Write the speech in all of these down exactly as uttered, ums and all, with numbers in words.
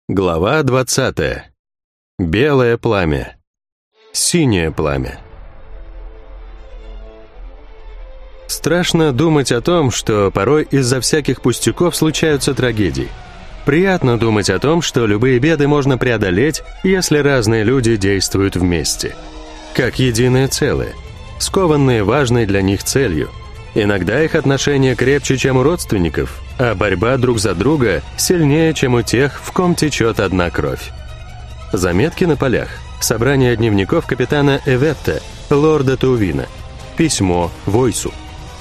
Глава двадцатая. Белое пламя. Синее пламя. Страшно думать о том, что порой из-за всяких пустяков случаются трагедии. Приятно думать о том, что любые беды можно преодолеть, если разные люди действуют вместе. Как единое целое, скованные важной для них целью. Иногда их отношения крепче, чем у родственников, а борьба друг за друга сильнее, чем у тех, в ком течет одна кровь. Заметки на полях. Собрание дневников капитана Эветта, лорда Таувина. Письмо Войсу.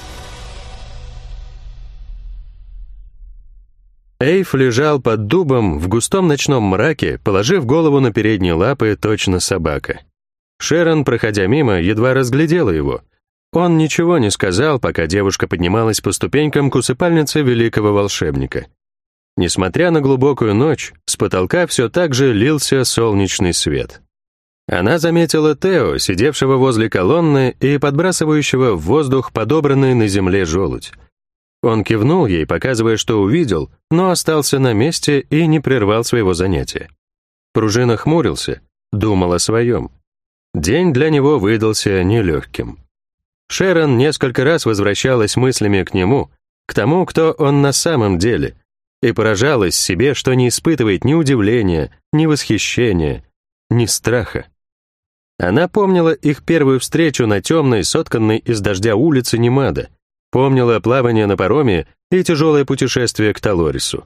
Эйв лежал под дубом в густом ночном мраке, положив голову на передние лапы, точно собака. Шерон, проходя мимо, едва разглядела его. Он ничего не сказал, пока девушка поднималась по ступенькам к усыпальнице великого волшебника. Несмотря на глубокую ночь, с потолка все так же лился солнечный свет. Она заметила Тео, сидевшего возле колонны и подбрасывающего в воздух подобранный на земле желудь. Он кивнул ей, показывая, что увидел, но остался на месте и не прервал своего занятия. Пружина хмурился, думал о своем. День для него выдался нелегким. Шерон несколько раз возвращалась мыслями к нему, к тому, кто он на самом деле, и поражалась себе, что не испытывает ни удивления, ни восхищения, ни страха. Она помнила их первую встречу на темной, сотканной из дождя улице Немада, помнила плавание на пароме и тяжелое путешествие к Талорису.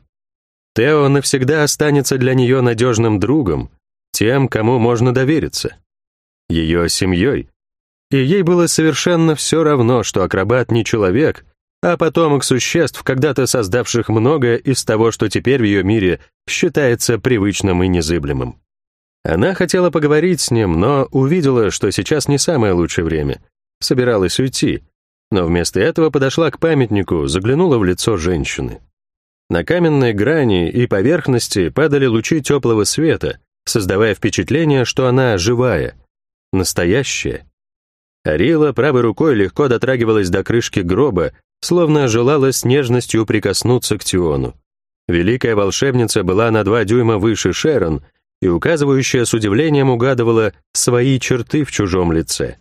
Тео навсегда останется для нее надежным другом, тем, кому можно довериться, ее семьей. И ей было совершенно все равно, что акробат не человек, а потомок существ, когда-то создавших многое из того, что теперь в ее мире считается привычным и незыблемым. Она хотела поговорить с ним, но увидела, что сейчас не самое лучшее время. Собиралась уйти, но вместо этого подошла к памятнику, заглянула в лицо женщины. На каменной грани и поверхности падали лучи теплого света, создавая впечатление, что она живая, настоящая. Арила правой рукой легко дотрагивалась до крышки гроба, словно желала с нежностью прикоснуться к Тиону. Великая волшебница была на два дюйма выше Шерон, и указывающая с удивлением угадывала свои черты в чужом лице.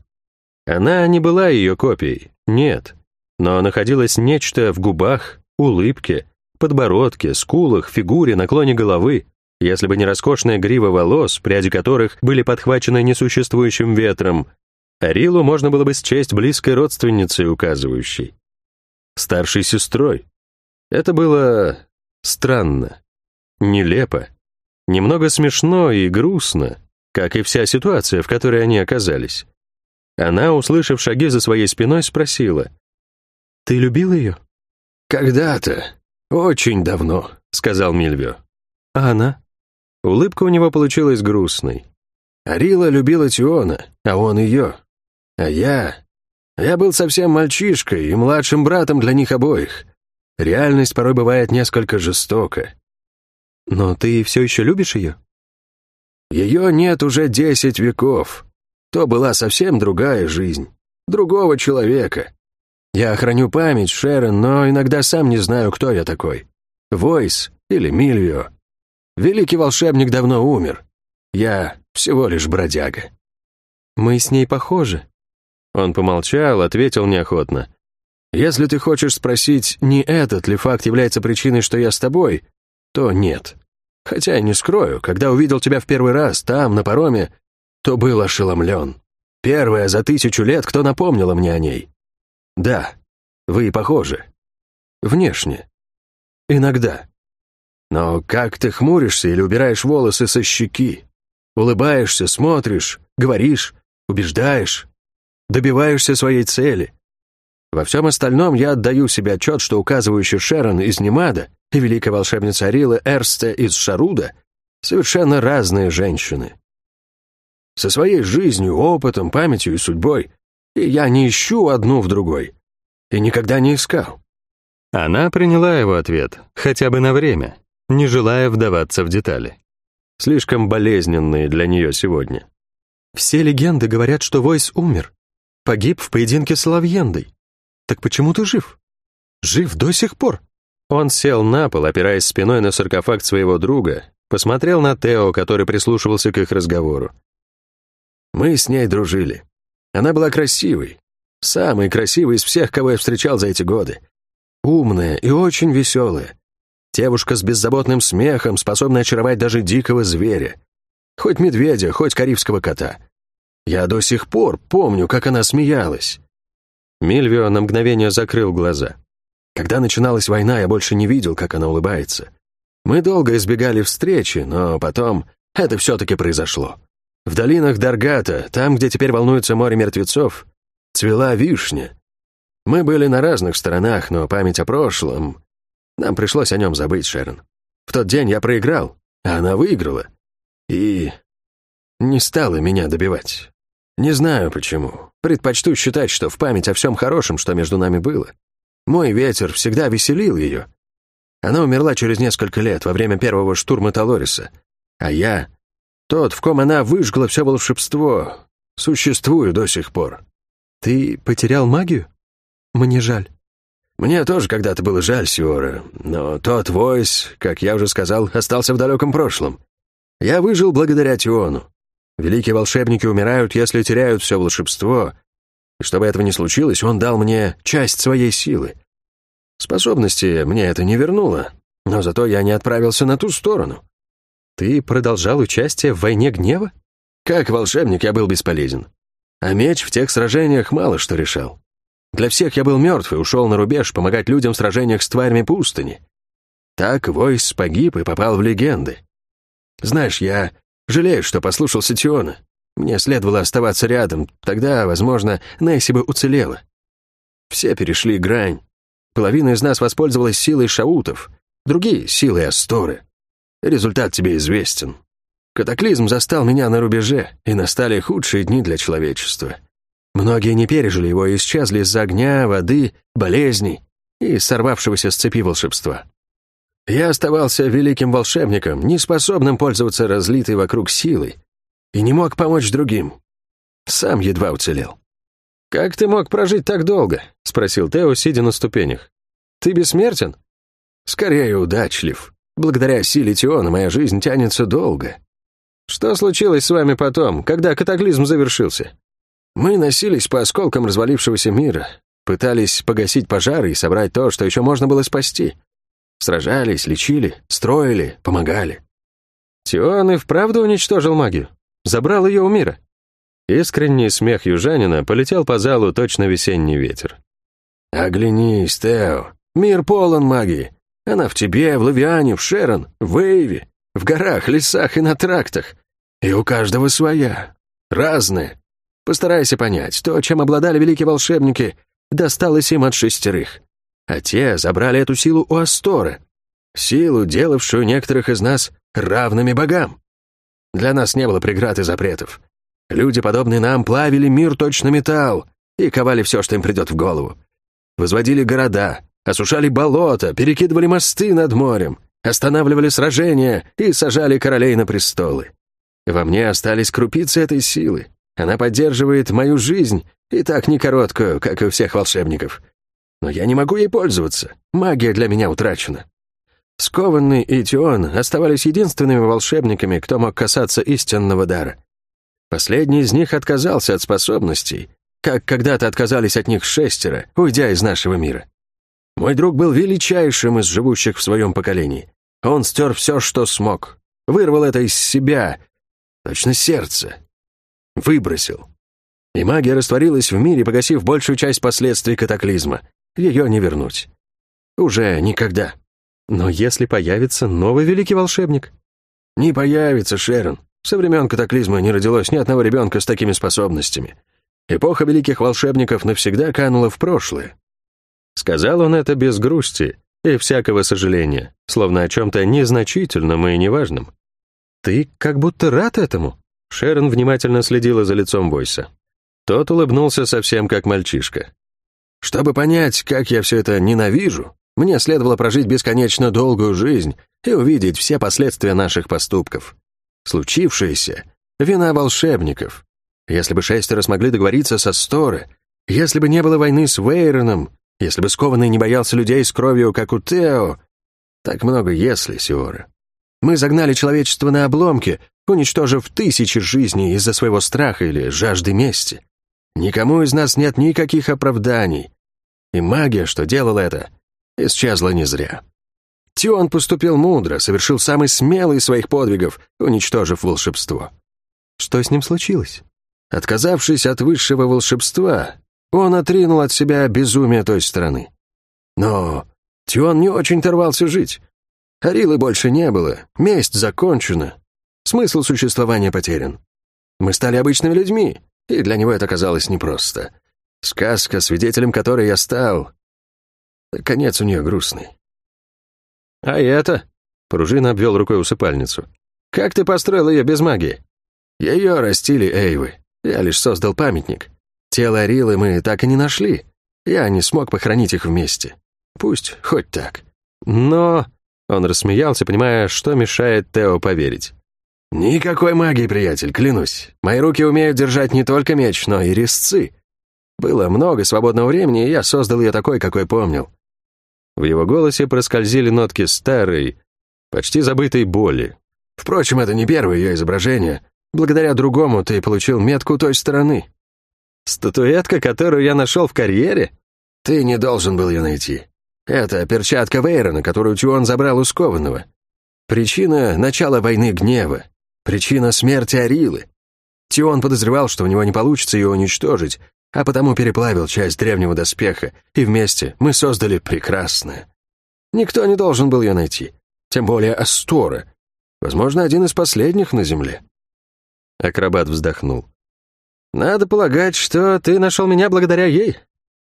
Она не была ее копией, нет, но находилось нечто в губах, улыбке, подбородке, скулах, фигуре, наклоне головы. Если бы не роскошная грива волос, пряди которых были подхвачены несуществующим ветром, Арилу можно было бы счесть близкой родственницей указывающей. Старшей сестрой. Это было странно, нелепо, немного смешно и грустно, как и вся ситуация, в которой они оказались. Она, услышав шаги за своей спиной, спросила: «Ты любил ее?» «Когда-то, очень давно», — сказал Мильвио. «А она?» Улыбка у него получилась грустной. «Арила любила Тиона, а он ее. А я... Я был совсем мальчишкой и младшим братом для них обоих. Реальность порой бывает несколько жестока». «Но ты все еще любишь ее?» «Ее нет уже десять веков. То была совсем другая жизнь, другого человека. Я храню память, Шерон, но иногда сам не знаю, кто я такой. Войс или Мильвио. Великий волшебник давно умер. Я всего лишь бродяга». «Мы с ней похожи». Он помолчал, ответил неохотно: «Если ты хочешь спросить, не этот ли факт является причиной, что я с тобой, то нет. Хотя, не скрою, когда увидел тебя в первый раз там, на пароме, то был ошеломлен. Первая за тысячу лет, кто напомнила мне о ней. Да, вы похожи. Внешне. Иногда. Но как ты хмуришься или убираешь волосы со щеки? Улыбаешься, смотришь, говоришь, убеждаешь, добиваешься своей цели. Во всем остальном я отдаю себе отчет, что указывающая Шерон из Немада и великая волшебница Арила Эрсте из Шаруда совершенно разные женщины. Со своей жизнью, опытом, памятью и судьбой, и я не ищу одну в другой. И никогда не искал». Она приняла его ответ, хотя бы на время, не желая вдаваться в детали. Слишком болезненные для нее сегодня. «Все легенды говорят, что Войс умер. Погиб в поединке с Лавьендой. Так почему ты жив? Жив до сих пор?» Он сел на пол, опираясь спиной на саркофаг своего друга, Посмотрел на Тео, который прислушивался к их разговору. Мы с ней дружили. Она была красивой. Самой красивой из всех, кого я встречал за эти годы. Умная и очень веселая. Девушка с беззаботным смехом, способная очаровать даже дикого зверя. Хоть медведя, хоть карибского кота. Я до сих пор помню, как она смеялась. Мильвио на мгновение закрыл глаза. Когда начиналась война, я больше не видел, как она улыбается. Мы долго избегали встречи, но потом это все-таки произошло. В долинах Даргата, там, где теперь волнуется море мертвецов, цвела вишня. Мы были на разных сторонах, но память о прошлом... Нам пришлось о нем забыть, Шерон. В тот день я проиграл, а она выиграла. И не стала меня добивать. Не знаю почему. Предпочту считать, что в память о всем хорошем, что между нами было. Мой ветер всегда веселил ее. Она умерла через несколько лет, во время первого штурма Талориса. А я, тот, в ком она выжгла все волшебство, существую до сих пор. Ты потерял магию? Мне жаль. Мне тоже когда-то было жаль Сиора, но тот войс, как я уже сказал, остался в далеком прошлом. Я выжил благодаря Тиону. Великие волшебники умирают, если теряют все волшебство, и чтобы этого не случилось, он дал мне часть своей силы. Способности мне это не вернуло, но зато я не отправился на ту сторону. Ты продолжал участие в войне гнева? Как волшебник я был бесполезен. А меч в тех сражениях мало что решал. Для всех я был мертв и ушел на рубеж помогать людям в сражениях с тварями пустыни. Так Войс погиб и попал в легенды. Знаешь, я жалею, что послушался Тиона. Мне следовало оставаться рядом, тогда, возможно, Несси бы уцелела. Все перешли грань. Половина из нас воспользовалась силой шаутов, другие — силой Асторы. Результат тебе известен. Катаклизм застал меня на рубеже, и настали худшие дни для человечества. Многие не пережили его и исчезли из-за огня, воды, болезней и сорвавшегося с цепи волшебства. Я оставался великим волшебником, неспособным пользоваться разлитой вокруг силой, и не мог помочь другим. Сам едва уцелел. «Как ты мог прожить так долго?» — спросил Тео, сидя на ступенях. «Ты бессмертен?» «Скорее удачлив. Благодаря силе Тиона моя жизнь тянется долго». «Что случилось с вами потом, когда катаклизм завершился?» Мы носились по осколкам развалившегося мира, пытались погасить пожары и собрать то, что еще можно было спасти. Сражались, лечили, строили, помогали. Тион и вправду уничтожил магию? Забрал ее у мира? Искренний смех южанина полетел по залу точно весенний ветер. «Оглянись, Тео, мир полон магии. Она в тебе, в Лавиане, в Шерон, в Эйве, в горах, лесах и на трактах. И у каждого своя, разная. Постарайся понять, то, чем обладали великие волшебники, досталось им от шестерых. А те забрали эту силу у Асторы, силу, делавшую некоторых из нас равными богам. Для нас не было преград и запретов. Люди, подобные нам, плавили мир точно металл и ковали все, что им придет в голову. Возводили города, осушали болота, перекидывали мосты над морем, останавливали сражения и сажали королей на престолы. Во мне остались крупицы этой силы. Она поддерживает мою жизнь, и так не короткую, как и у всех волшебников. Но я не могу ей пользоваться. Магия для меня утрачена. Скованный и Тион оставались единственными волшебниками, кто мог касаться истинного дара. Последний из них отказался от способностей, как когда-то отказались от них шестеро, уйдя из нашего мира. Мой друг был величайшим из живущих в своем поколении. Он стер все, что смог, вырвал это из себя, точно сердце, выбросил. И магия растворилась в мире, погасив большую часть последствий катаклизма. Ее не вернуть. Уже никогда. Но если появится новый великий волшебник? Не появится, Шерон. Со времен катаклизма не родилось ни одного ребенка с такими способностями. Эпоха великих волшебников навсегда канула в прошлое. Сказал он это без грусти и всякого сожаления, словно о чем-то незначительном и неважном. «Ты как будто рад этому?» Шерон внимательно следила за лицом Войса. Тот улыбнулся совсем как мальчишка. «Чтобы понять, как я все это ненавижу, мне следовало прожить бесконечно долгую жизнь и увидеть все последствия наших поступков. Случившееся — вина волшебников. Если бы шестеро смогли договориться со Асторы, если бы не было войны с Вейроном, если бы скованный не боялся людей с кровью, как у Тео. Так много «если», Сиора. Мы загнали человечество на обломки, уничтожив тысячи жизней из-за своего страха или жажды мести. Никому из нас нет никаких оправданий. И магия, что делала это, исчезла не зря. Тион поступил мудро, совершил самый смелый из своих подвигов, уничтожив волшебство. Что с ним случилось? Отказавшись от высшего волшебства, он отринул от себя безумие той страны. Но Тион не очень-то рвался жить. Арилы больше не было, месть закончена, смысл существования потерян. Мы стали обычными людьми, и для него это казалось непросто. Сказка, свидетелем которой я стал, конец у нее грустный. «А это?» — Пружина обвел рукой усыпальницу. «Как ты построил ее без магии?» Ее растили эйвы. Я лишь создал памятник. Тело Арилы мы так и не нашли. Я не смог похоронить их вместе. Пусть хоть так. Но... Он рассмеялся, понимая, что мешает Тео поверить. «Никакой магии, приятель, клянусь. Мои руки умеют держать не только меч, но и резцы. Было много свободного времени, и я создал ее такой, какой помнил». В его голосе проскользили нотки старой, почти забытой боли. «Впрочем, это не первое ее изображение. Благодаря другому ты получил метку той стороны». «Статуэтка, которую я нашел в карьере?» «Ты не должен был ее найти. Это перчатка Вейрона, которую Тион забрал у скованного. Причина — начала войны гнева. Причина — смерти Арилы. Тион подозревал, что у него не получится ее уничтожить, а потому переплавил часть древнего доспеха, и вместе мы создали прекрасное. Никто не должен был ее найти, тем более Астора. Возможно, один из последних на Земле». Акробат вздохнул. «Надо полагать, что ты нашел меня благодаря ей».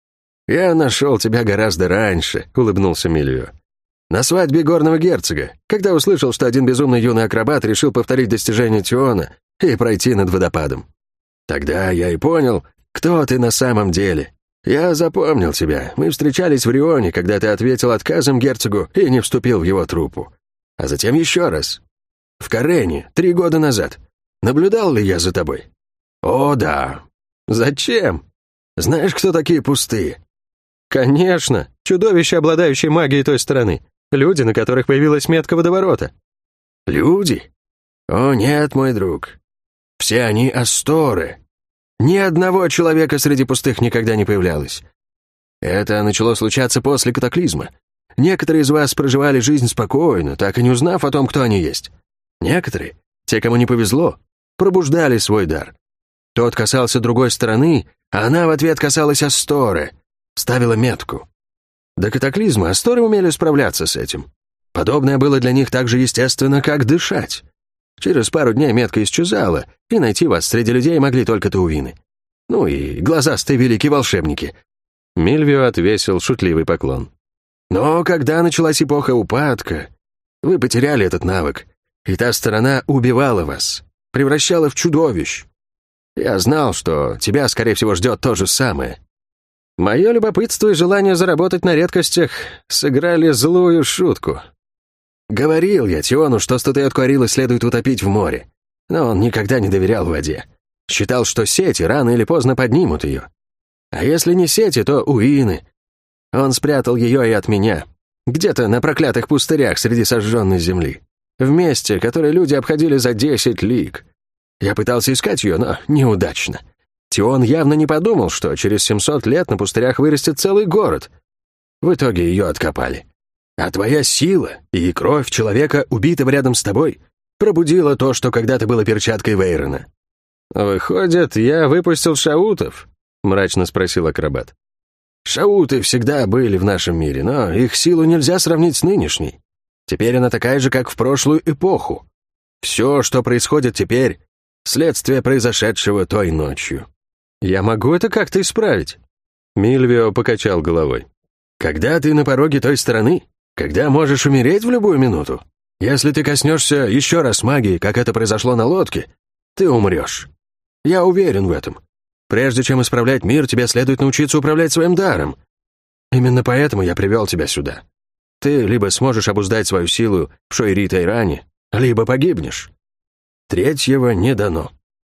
«Я нашел тебя гораздо раньше», — улыбнулся Мильвио. «На свадьбе горного герцога, когда услышал, что один безумный юный акробат решил повторить достижение Тиона и пройти над водопадом. Тогда я и понял, кто ты на самом деле. Я запомнил тебя. Мы встречались в Рионе, когда ты ответил отказом герцогу и не вступил в его труппу. А затем еще раз. В Карене, три года назад. Наблюдал ли я за тобой?» «О, да». «Зачем?» «Знаешь, кто такие пустые?» «Конечно, чудовища, обладающие магией той страны. Люди, на которых появилась метка водоворота». «Люди? О, нет, мой друг. Все они Асторы. Ни одного человека среди пустых никогда не появлялось. Это начало случаться после катаклизма. Некоторые из вас проживали жизнь спокойно, так и не узнав о том, кто они есть. Некоторые, те, кому не повезло, пробуждали свой дар. Тот касался другой стороны, а она в ответ касалась Асторы, ставила метку. До катаклизма Асторы умели справляться с этим. Подобное было для них так же естественно, как дышать. Через пару дней метка исчезала, и найти вас среди людей могли только таувины. Ну и глазастые великие волшебники». Мильвио отвесил шутливый поклон. «Но когда началась эпоха упадка, вы потеряли этот навык, и та сторона убивала вас, превращала в чудовищ. Я знал, что тебя, скорее всего, ждет то же самое». Мое любопытство и желание заработать на редкостях сыграли злую шутку. Говорил я Тиону, что статуэтку Арилы следует утопить в море, но он никогда не доверял воде. Считал, что сети рано или поздно поднимут ее. А если не сети, то уины. Он спрятал ее и от меня, где-то на проклятых пустырях среди сожженной земли, в месте, которое люди обходили за десять лиг. Я пытался искать ее, но неудачно. Тион явно не подумал, что через семьсот лет на пустырях вырастет целый город. В итоге ее откопали. А твоя сила и кровь человека, убитого рядом с тобой, пробудила то, что когда-то было перчаткой Вейрона. «Выходит, я выпустил шаутов?» — мрачно спросил акробат. «Шауты всегда были в нашем мире, но их силу нельзя сравнить с нынешней. Теперь она такая же, как в прошлую эпоху. Все, что происходит теперь, — следствие произошедшего той ночью». «Я могу это как-то исправить?» Мильвио покачал головой. «Когда ты на пороге той стороны, когда можешь умереть в любую минуту, если ты коснешься еще раз магии, как это произошло на лодке, ты умрешь. Я уверен в этом. Прежде чем исправлять мир, тебе следует научиться управлять своим даром. Именно поэтому я привел тебя сюда. Ты либо сможешь обуздать свою силу в Шойри-Тайране, либо погибнешь. Третьего не дано».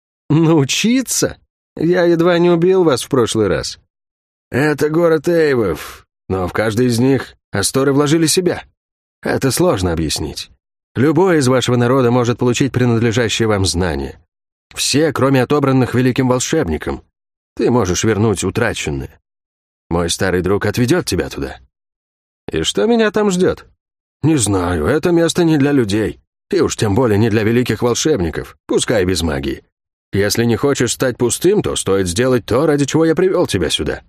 «Научиться? Я едва не убил вас в прошлый раз». «Это город эйвов, но в каждый из них Асторы вложили себя. Это сложно объяснить. Любой из вашего народа может получить принадлежащее вам знание. Все, кроме отобранных великим волшебником. Ты можешь вернуть утраченное. Мой старый друг отведет тебя туда». «И что меня там ждет?» «Не знаю, это место не для людей. И уж тем более не для великих волшебников, пускай без магии. Если не хочешь стать пустым, то стоит сделать то, ради чего я привел тебя сюда».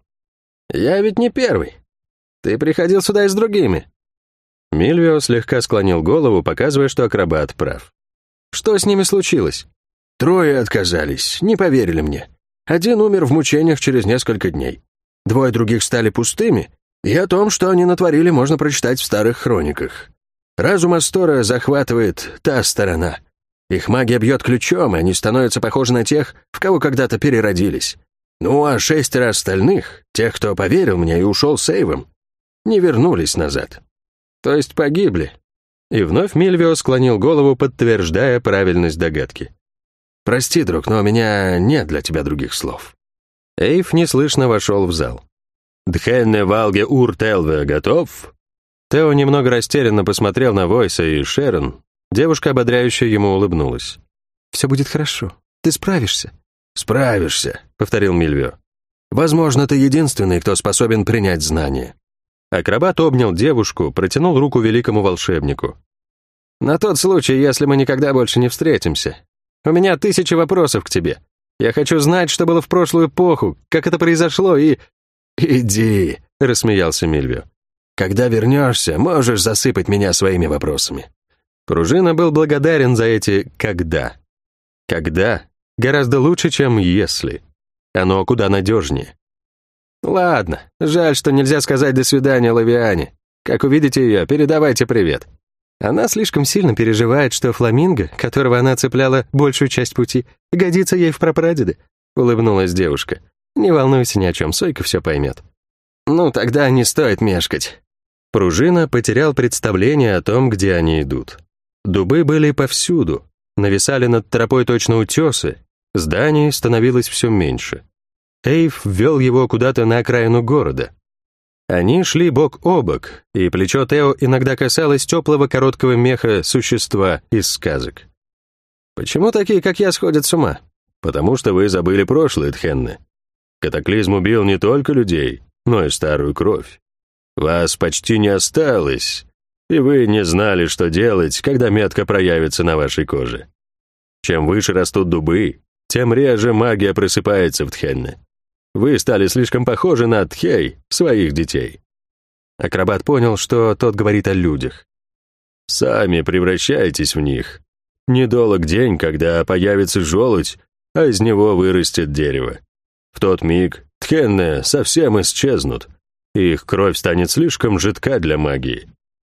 «Я ведь не первый. Ты приходил сюда и с другими». Мильвио слегка склонил голову, показывая, что акробат прав. «Что с ними случилось?» «Трое отказались, не поверили мне. Один умер в мучениях через несколько дней. Двое других стали пустыми, и о том, что они натворили, можно прочитать в старых хрониках. Разум Астора захватывает та сторона. Их магия бьет ключом, и они становятся похожи на тех, в кого когда-то переродились. Ну а шестеро остальных, тех, кто поверил мне и ушел сейвом, не вернулись назад». «То есть погибли?» И вновь Мильвио склонил голову, подтверждая правильность догадки. «Прости, друг, но у меня нет для тебя других слов». Эйв неслышно вошел в зал. «Дхенне Валге Ур Телве готов?» Тео немного растерянно посмотрел на Войса и Шерон. Девушка ободряюще ему улыбнулась. «Все будет хорошо. Ты справишься». «Справишься», — повторил Мильвио. «Возможно, ты единственный, кто способен принять знания». Акробат обнял девушку, протянул руку великому волшебнику. «На тот случай, если мы никогда больше не встретимся. У меня тысячи вопросов к тебе. Я хочу знать, что было в прошлую эпоху, как это произошло и...» «Иди», — рассмеялся Мильвио. «Когда вернешься, можешь засыпать меня своими вопросами». Пружина был благодарен за эти «когда». «Когда» гораздо лучше, чем «если». Оно куда надежнее. «Ладно, жаль, что нельзя сказать «до свидания» Лавиане. Как увидите ее, передавайте привет. Она слишком сильно переживает, что фламинго, которого она цепляла большую часть пути, годится ей в прапрадеды», — улыбнулась девушка. «Не волнуйся ни о чем, Сойка все поймет». «Ну, тогда не стоит мешкать». Пружина потерял представление о том, где они идут. Дубы были повсюду, нависали над тропой точно утесы, зданий становилось все меньше. Эйв ввел его куда-то на окраину города. Они шли бок о бок, и плечо Тео иногда касалось теплого короткого меха существа из сказок. «Почему такие, как я, сходят с ума?» «Потому что вы забыли прошлое, Тхенне. Катаклизм убил не только людей, но и старую кровь. Вас почти не осталось, и вы не знали, что делать, когда метка проявится на вашей коже. Чем выше растут дубы, тем реже магия просыпается в Тхенне. Вы стали слишком похожи на Тхей, своих детей». Акробат понял, что тот говорит о людях. «Сами превращайтесь в них. Недолг день, когда появится желудь, а из него вырастет дерево. В тот миг Тхенне совсем исчезнут, и их кровь станет слишком жидка для магии.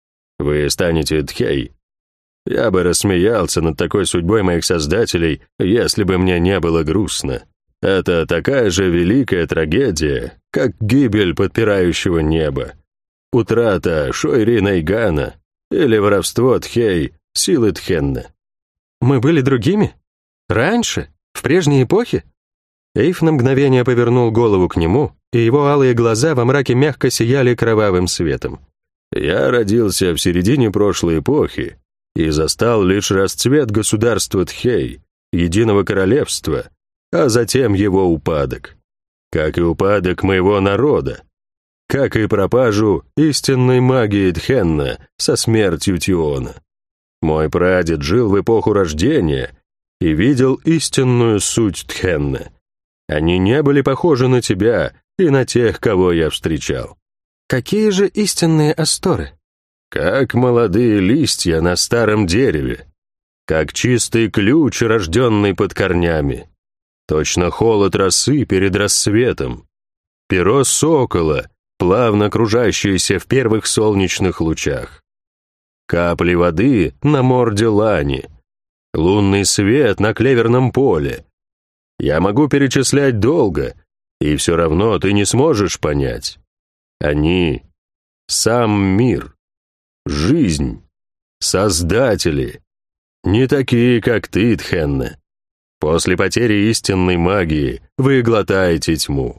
Вы станете Тхей. Я бы рассмеялся над такой судьбой моих создателей, если бы мне не было грустно. Это такая же великая трагедия, как гибель подпирающего неба, утрата Шойри Найгана или воровство Тхей, силы Тхенне». «Мы были другими? Раньше? В прежней эпохе?» Эйв на мгновение повернул голову к нему, и его алые глаза во мраке мягко сияли кровавым светом. «Я родился в середине прошлой эпохи и застал лишь расцвет государства Тхей, единого королевства, а затем его упадок. Как и упадок моего народа. Как и пропажу истинной магии Тхенна со смертью Тиона. Мой прадед жил в эпоху рождения и видел истинную суть Тхенна. Они не были похожи на тебя и на тех, кого я встречал». «Какие же истинные асторы?» «Как молодые листья на старом дереве, как чистый ключ, рожденный под корнями, точно холод росы перед рассветом, перо сокола, плавно кружащееся в первых солнечных лучах, капли воды на морде лани, лунный свет на клеверном поле. Я могу перечислять долго, и все равно ты не сможешь понять. Они — сам мир, жизнь, создатели, не такие, как ты, Тхенне. После потери истинной магии вы глотаете тьму.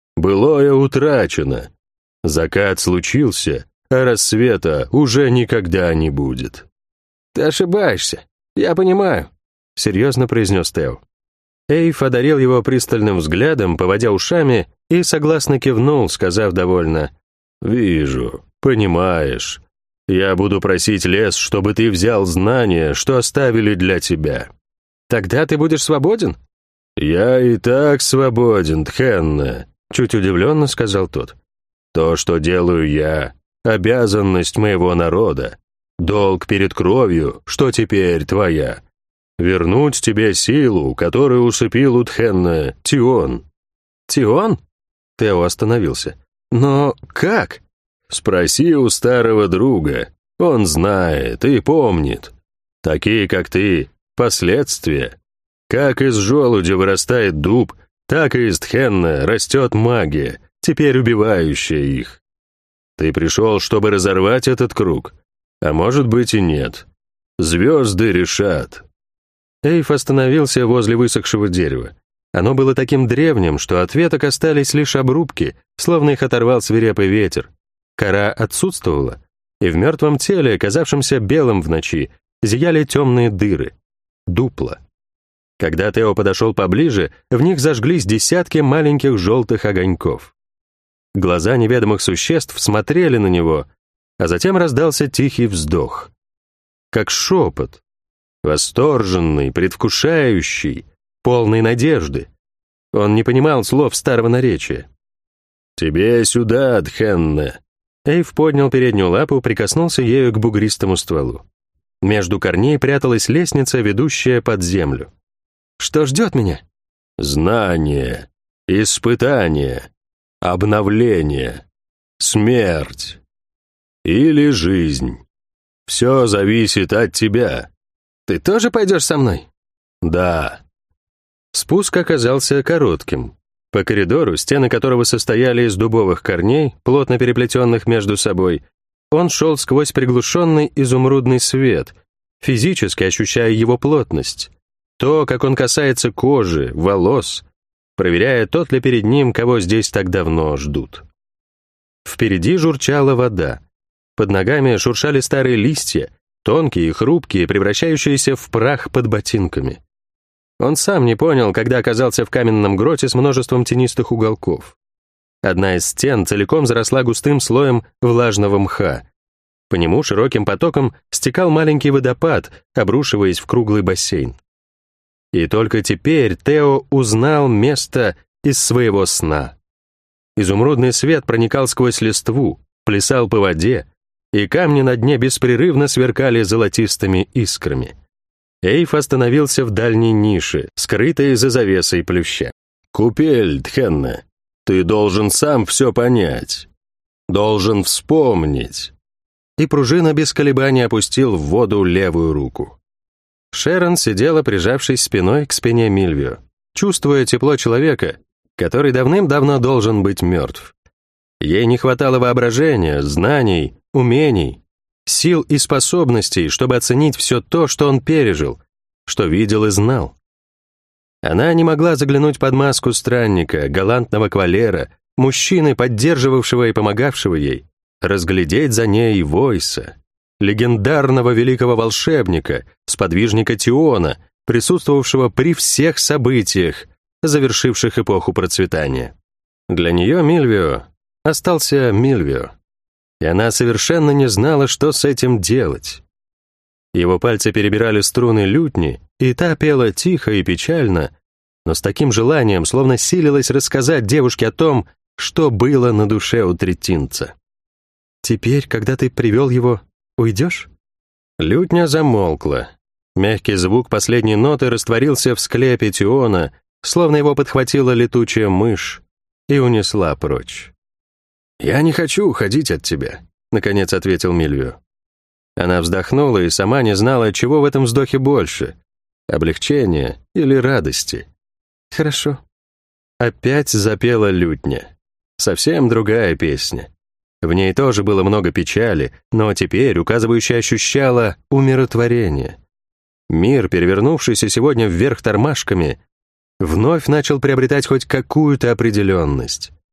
Былое утрачено, закат случился, а рассвета уже никогда не будет». «Ты ошибаешься. Я понимаю», — серьезно произнес Тео. Эйв одарил его пристальным взглядом, поводя ушами, и согласно кивнул, сказав довольно: «Вижу, понимаешь. Я буду просить лес, чтобы ты взял знания, что оставили для тебя». «Тогда ты будешь свободен?» «Я и так свободен, Тхенна», — чуть удивленно сказал тот. «То, что делаю я, обязанность моего народа, долг перед кровью, что теперь твоя. Вернуть тебе силу, которую усыпил у Тхенна Тион». «Тион?» Тео остановился. «Но как?» «Спроси у старого друга. Он знает и помнит. Такие, как ты, последствия. Как из желудя вырастает дуб, так и из Тхенна растет магия, теперь убивающая их. Ты пришел, чтобы разорвать этот круг, а может быть и нет. Звезды решат». Эйв остановился возле высохшего дерева. Оно было таким древним, что от веток остались лишь обрубки, словно их оторвал свирепый ветер. Кора отсутствовала, и в мертвом теле, казавшемся белым в ночи, зияли темные дыры. Дупла. Когда Тео подошел поближе, в них зажглись десятки маленьких желтых огоньков. Глаза неведомых существ смотрели на него, а затем раздался тихий вздох. Как шепот. Восторженный, предвкушающий, полный надежды. Он не понимал слов старого наречия. «Тебе сюда, Тхенна!» Эйв поднял переднюю лапу, прикоснулся ею к бугристому стволу. Между корней пряталась лестница, ведущая под землю. «Что ждет меня?» «Знание, испытание, обновление, смерть или жизнь. Все зависит от тебя». «Ты тоже пойдешь со мной?» «Да». Спуск оказался коротким. По коридору, стены которого состояли из дубовых корней, плотно переплетенных между собой, он шел сквозь приглушенный изумрудный свет, физически ощущая его плотность, то, как он касается кожи, волос, проверяя, тот ли перед ним, кого здесь так давно ждут. Впереди журчала вода. Под ногами шуршали старые листья, тонкие и хрупкие, превращающиеся в прах под ботинками. Он сам не понял, когда оказался в каменном гроте с множеством тенистых уголков. Одна из стен целиком заросла густым слоем влажного мха. По нему широким потоком стекал маленький водопад, обрушиваясь в круглый бассейн. И только теперь Тео узнал место из своего сна. Изумрудный свет проникал сквозь листву, плясал по воде, и камни на дне беспрерывно сверкали золотистыми искрами. Эйв остановился в дальней нише, скрытой за завесой плюща. «Купель, Тхенна, ты должен сам все понять. Должен вспомнить». И пружина без колебаний опустил в воду левую руку. Шерон сидела, прижавшись спиной к спине Мильвио, чувствуя тепло человека, который давным-давно должен быть мертв. Ей не хватало воображения, знаний, умений, сил и способностей, чтобы оценить все то, что он пережил, что видел и знал. Она не могла заглянуть под маску странника, галантного кавалера, мужчины, поддерживавшего и помогавшего ей, разглядеть за ней Войса, легендарного великого волшебника, сподвижника Тиона, присутствовавшего при всех событиях, завершивших эпоху процветания. Для нее Мильвио остался Мильвио, и она совершенно не знала, что с этим делать. Его пальцы перебирали струны лютни, и та пела тихо и печально, но с таким желанием, словно силилась рассказать девушке о том, что было на душе у третинца. «Теперь, когда ты привел его, уйдешь?» Лютня замолкла. Мягкий звук последней ноты растворился в склепе Тиона, словно его подхватила летучая мышь и унесла прочь. «Я не хочу уходить от тебя», — наконец ответил Мильвио. Она вздохнула и сама не знала, чего в этом вздохе больше — облегчения или радости. «Хорошо». Опять запела лютня. Совсем другая песня. В ней тоже было много печали, но теперь указывающая ощущала умиротворение. Мир, перевернувшийся сегодня вверх тормашками, вновь начал приобретать хоть какую-то определенность.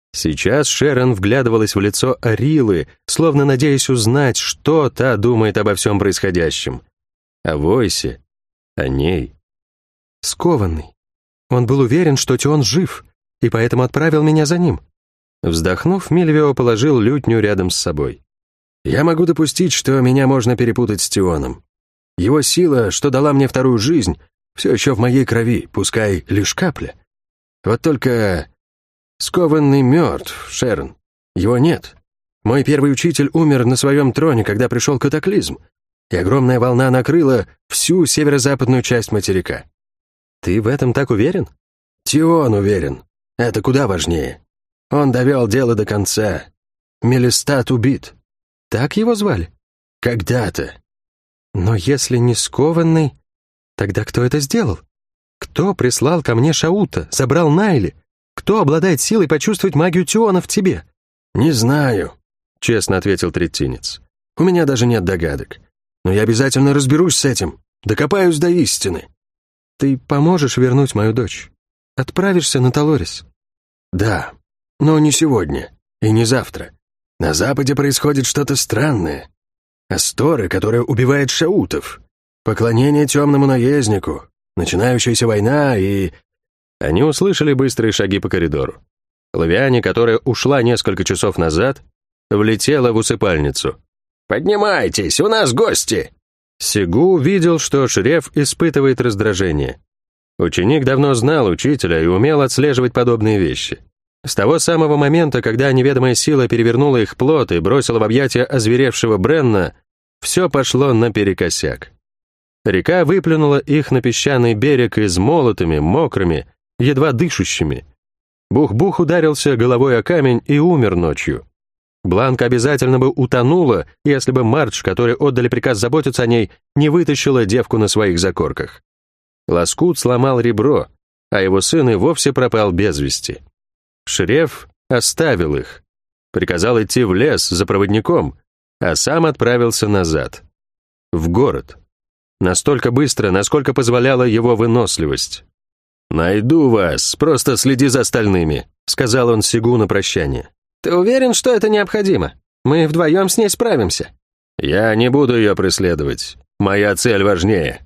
Сейчас Шерон вглядывалась в лицо Арилы, словно надеясь узнать, что та думает обо всем происходящем. О Войсе, о ней. Скованный. Он был уверен, что Тион жив, и поэтому отправил меня за ним. Вздохнув, Мильвио положил лютню рядом с собой. «Я могу допустить, что меня можно перепутать с Тионом. Его сила, что дала мне вторую жизнь, все еще в моей крови, пускай лишь капля. Вот только скованный мертв, Шерон. Его нет. Мой первый учитель умер на своем троне, когда пришел катаклизм, и огромная волна накрыла всю северо-западную часть материка». «Ты в этом так уверен?» «Тион уверен. Это куда важнее. Он довел дело до конца. Мелистат убит». «Так его звали?» «Когда-то». «Но если не скованный, тогда кто это сделал? Кто прислал ко мне Шаута, забрал Найли? Кто обладает силой почувствовать магию Тиона в тебе?» «Не знаю», — честно ответил третинец. «У меня даже нет догадок. Но я обязательно разберусь с этим, докопаюсь до истины». «Ты поможешь вернуть мою дочь? Отправишься на Талорис?» «Да, но не сегодня и не завтра. На Западе происходит что-то странное. Асторы, которая убивает шаутов. Поклонение темному наезднику. Начинающаяся война и...» Они услышали быстрые шаги по коридору. Лавиане, которая ушла несколько часов назад, влетела в усыпальницу. «Поднимайтесь, у нас гости!» Сигу видел, что Шреф испытывает раздражение. Ученик давно знал учителя и умел отслеживать подобные вещи. С того самого момента, когда неведомая сила перевернула их плот и бросила в объятия озверевшего Бренна, все пошло наперекосяк. Река выплюнула их на песчаный берег измолотыми, мокрыми, едва дышащими. Бух-бух ударился головой о камень и умер ночью. Бланка обязательно бы утонула, если бы Мардж, который отдали приказ заботиться о ней, не вытащила девку на своих закорках. Лоскут сломал ребро, а его сын и вовсе пропал без вести. Шреф оставил их, приказал идти в лес за проводником, а сам отправился назад, в город. Настолько быстро, насколько позволяла его выносливость. «Найду вас, просто следи за остальными», — сказал он Сигу на прощание. «Ты уверен, что это необходимо? Мы вдвоем с ней справимся». «Я не буду ее преследовать. Моя цель важнее.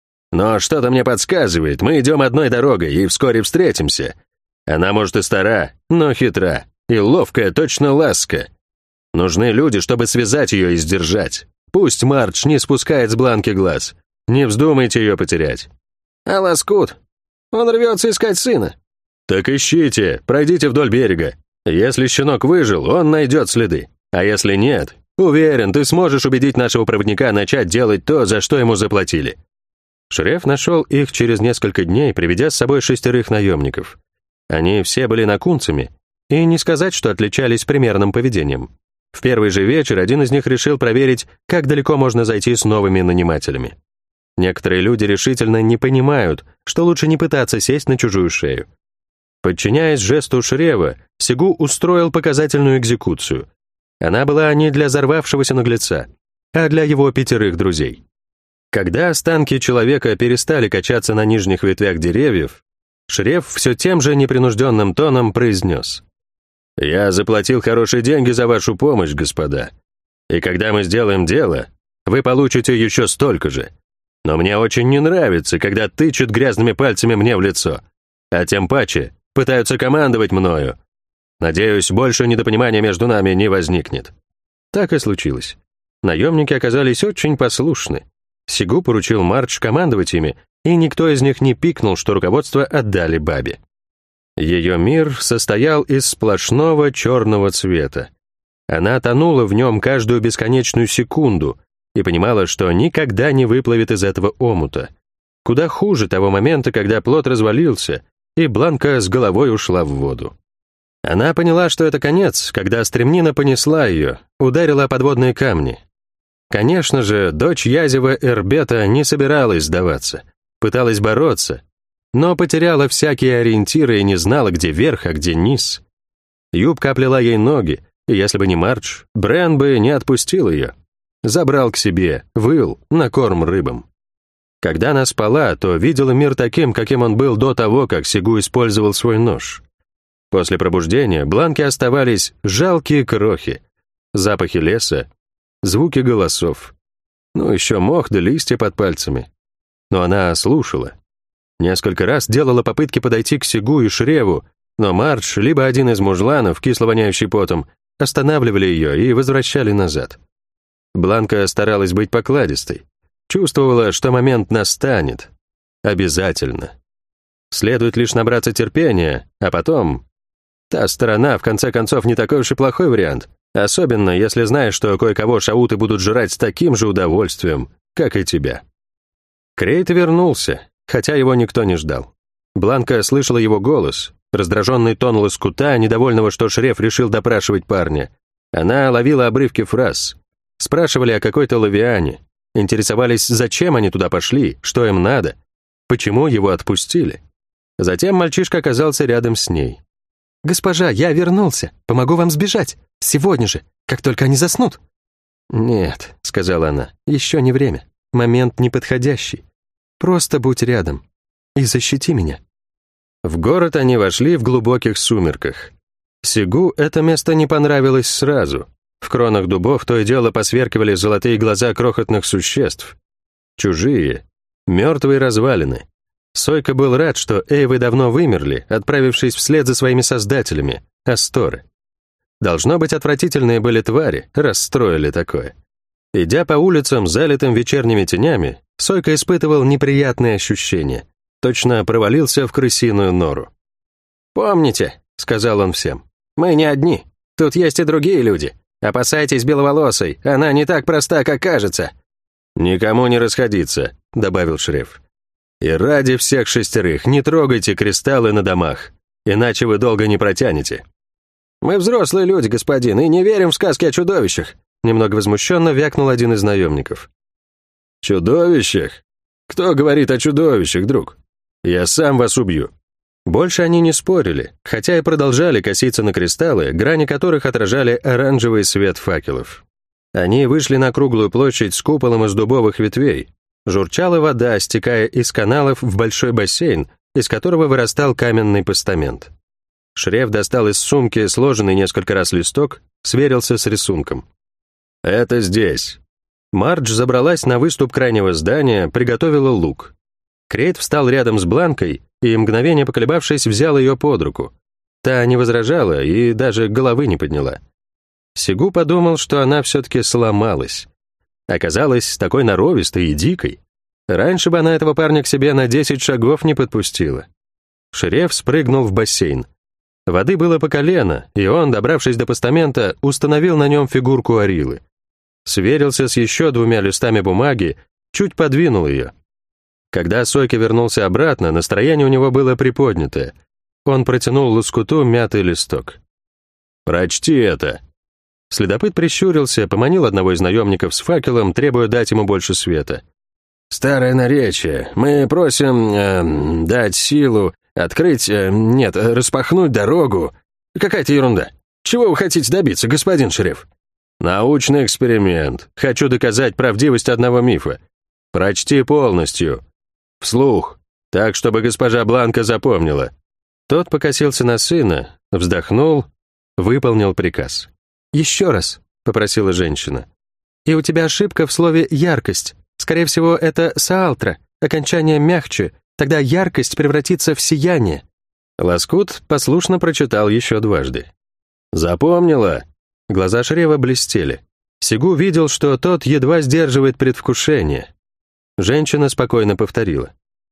Но что-то мне подсказывает, мы идем одной дорогой и вскоре встретимся. Она, может, и стара, но хитра, и ловкая, точно ласка. Нужны люди, чтобы связать ее и сдержать. Пусть Мардж не спускает с Бланки глаз. Не вздумайте ее потерять». «А Лоскут? Он рвется искать сына». «Так ищите, пройдите вдоль берега. Если щенок выжил, он найдет следы. А если нет, уверен, ты сможешь убедить нашего проводника начать делать то, за что ему заплатили». Шреф нашел их через несколько дней, приведя с собой шестерых наемников. Они все были накунцами, и не сказать, что отличались примерным поведением. В первый же вечер один из них решил проверить, как далеко можно зайти с новыми нанимателями. Некоторые люди решительно не понимают, что лучше не пытаться сесть на чужую шею. Подчиняясь жесту Шрева, Сигу устроил показательную экзекуцию. Она была не для взорвавшегося наглеца, а для его пятерых друзей. Когда останки человека перестали качаться на нижних ветвях деревьев, Шреф все тем же непринужденным тоном произнес: «Я заплатил хорошие деньги за вашу помощь, господа. И когда мы сделаем дело, вы получите еще столько же. Но мне очень не нравится, когда тычут грязными пальцами мне в лицо, а тем паче пытаются командовать мною. Надеюсь, больше недопонимания между нами не возникнет». Так и случилось. Наемники оказались очень послушны. Сигу поручил Мардж командовать ими, и никто из них не пикнул, что руководство отдали бабе. Ее мир состоял из сплошного черного цвета. Она тонула в нем каждую бесконечную секунду и понимала, что никогда не выплывет из этого омута. Куда хуже того момента, когда плот развалился, и Бланка с головой ушла в воду. Она поняла, что это конец, когда стремнина понесла ее, ударила о подводные камни. Конечно же, дочь Язева Эрбета не собиралась сдаваться, пыталась бороться, но потеряла всякие ориентиры и не знала, где верх, а где низ. Юбка оплела ей ноги, и если бы не Мардж, Брен бы не отпустил ее. Забрал к себе, выл на корм рыбам. Когда она спала, то видела мир таким, каким он был до того, как Сигу использовал свой нож. После пробуждения Бланке оставались жалкие крохи, запахи леса, звуки голосов, ну еще мох да листья под пальцами. Но она слушала. Несколько раз делала попытки подойти к Сигу и Шреву, но Мардж, либо один из мужланов, кисло воняющий потом, останавливали ее и возвращали назад. Бланка старалась быть покладистой. Чувствовала, что момент настанет. Обязательно. Следует лишь набраться терпения, а потом... Та сторона, в конце концов, не такой уж и плохой вариант, особенно если знаешь, что кое-кого шауты будут жрать с таким же удовольствием, как и тебя. Крейт вернулся, хотя его никто не ждал. Бланка слышала его голос, раздраженный тон лоскута, недовольного, что Шреф решил допрашивать парня. Она ловила обрывки фраз. Спрашивали о какой-то Лавиане, интересовались, зачем они туда пошли, что им надо, почему его отпустили. Затем мальчишка оказался рядом с ней. «Госпожа, я вернулся. Помогу вам сбежать. Сегодня же, как только они заснут». «Нет», — сказала она, — «еще не время. Момент неподходящий. Просто будь рядом и защити меня». В город они вошли в глубоких сумерках. Сигу это место не понравилось сразу. В кронах дубов то и дело посверкивали золотые глаза крохотных существ. Чужие, мертвые развалины. Сойка был рад, что эйвы давно вымерли, отправившись вслед за своими создателями, асторы. Должно быть, отвратительные были твари, расстроили такое. Идя по улицам, залитым вечерними тенями, Сойка испытывал неприятные ощущения. Точно провалился в крысиную нору. «Помните», — сказал он всем, — «мы не одни. Тут есть и другие люди. Опасайтесь беловолосой, она не так проста, как кажется». «Никому не расходиться», — добавил Шреф. «И ради всех шестерых не трогайте кристаллы на домах, иначе вы долго не протянете». «Мы взрослые люди, господин, и не верим в сказки о чудовищах», немного возмущенно вякнул один из наемников. «Чудовищах? Кто говорит о чудовищах, друг? Я сам вас убью». Больше они не спорили, хотя и продолжали коситься на кристаллы, грани которых отражали оранжевый свет факелов. Они вышли на круглую площадь с куполом из дубовых ветвей. Журчала вода, стекая из каналов в большой бассейн, из которого вырастал каменный постамент. Шреф достал из сумки сложенный несколько раз листок, сверился с рисунком. «Это здесь». Мардж забралась на выступ крайнего здания, приготовила лук. Крейт встал рядом с Бланкой и, мгновение поколебавшись, взял ее под руку. Та не возражала и даже головы не подняла. Сигу подумал, что она все-таки сломалась. Оказалась такой норовистой и дикой. Раньше бы она этого парня к себе на десять шагов не подпустила. Шреф спрыгнул в бассейн. Воды было по колено, и он, добравшись до постамента, установил на нем фигурку Арилы. Сверился с еще двумя листами бумаги, чуть подвинул ее. Когда Сойка вернулся обратно, настроение у него было приподнятое. Он протянул лоскуту мятый листок. «Прочти это». Следопыт прищурился, поманил одного из наемников с факелом, требуя дать ему больше света. «Старое наречие. Мы просим э, дать силу, открыть... Э, нет, распахнуть дорогу. Какая-то ерунда. Чего вы хотите добиться, господин Шреф?» «Научный эксперимент. Хочу доказать правдивость одного мифа. Прочти полностью. Вслух. Так, чтобы госпожа Бланка запомнила». Тот покосился на сына, вздохнул, выполнил приказ. «Еще раз», — попросила женщина. «И у тебя ошибка в слове «яркость». Скорее всего, это «саалтра», окончание мягче, тогда яркость превратится в сияние». Лоскут послушно прочитал еще дважды. «Запомнила?» Глаза Шрева блестели. Сигу видел, что тот едва сдерживает предвкушение. Женщина спокойно повторила.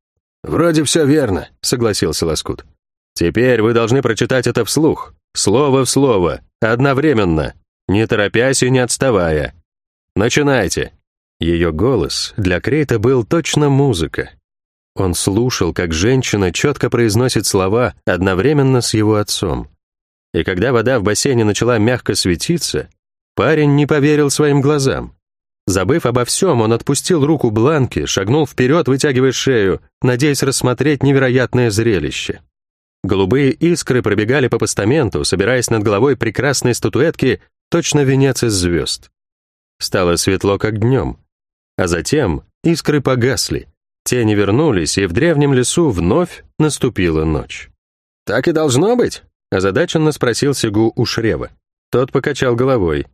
«Вроде все верно», — согласился Лоскут. «Теперь вы должны прочитать это вслух, слово в слово, одновременно, не торопясь и не отставая. Начинайте». Ее голос для Крейта был точно музыка. Он слушал, как женщина четко произносит слова одновременно с его отцом. И когда вода в бассейне начала мягко светиться, парень не поверил своим глазам. Забыв обо всем, он отпустил руку Бланки, шагнул вперед, вытягивая шею, надеясь рассмотреть невероятное зрелище. Голубые искры пробегали по постаменту, собираясь над головой прекрасной статуэтки, точно венец из звезд. Стало светло, как днем. А затем искры погасли, тени вернулись, и в древнем лесу вновь наступила ночь. «Так и должно быть», озадаченно спросил Сигу у Шрева. Тот покачал головой.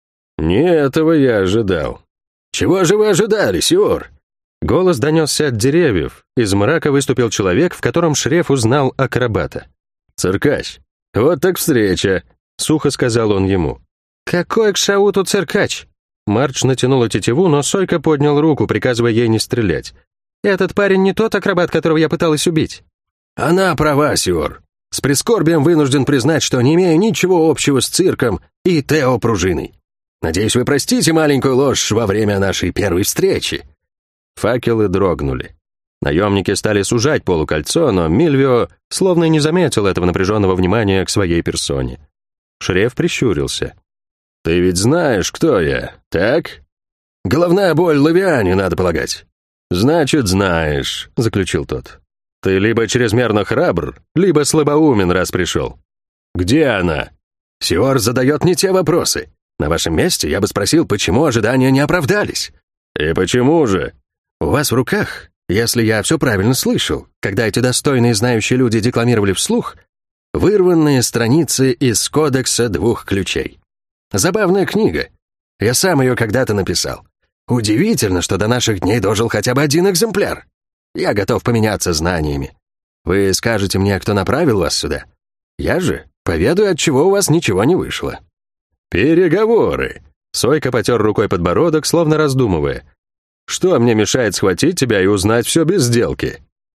«Не этого я ожидал». «Чего же вы ожидали, Сиор?» Голос донесся от деревьев. Из мрака выступил человек, в котором Шреф узнал акробата. «Циркач, вот так встреча», — сухо сказал он ему. «Какой к Шауту циркач?» Мардж натянула тетиву, но Сойка поднял руку, приказывая ей не стрелять. «Этот парень не тот акробат, которого я пыталась убить». «Она права, Сиор. С прискорбием вынужден признать, что не имею ничего общего с цирком и Тео-пружиной. Надеюсь, вы простите маленькую ложь во время нашей первой встречи». Факелы дрогнули. Наемники стали сужать полукольцо, но Мильвио словно и не заметил этого напряженного внимания к своей персоне. Шреф прищурился. «Ты ведь знаешь, кто я, так? Головная боль Лавиане, надо полагать». «Значит, знаешь», — заключил тот. «Ты либо чрезмерно храбр, либо слабоумен, раз пришел. Где она?» «Сиор задает не те вопросы. На вашем месте я бы спросил, почему ожидания не оправдались». «И почему же?» «У вас в руках, если я все правильно слышал, когда эти достойные знающие люди декламировали вслух, вырванные страницы из Кодекса двух ключей. Забавная книга. Я сам ее когда-то написал. Удивительно, что до наших дней дожил хотя бы один экземпляр. Я готов поменяться знаниями. Вы скажете мне, кто направил вас сюда? Я же поведаю, от чего у вас ничего не вышло». «Переговоры!» Сойка потер рукой подбородок, словно раздумывая. «Что мне мешает схватить тебя и узнать все без сделки?»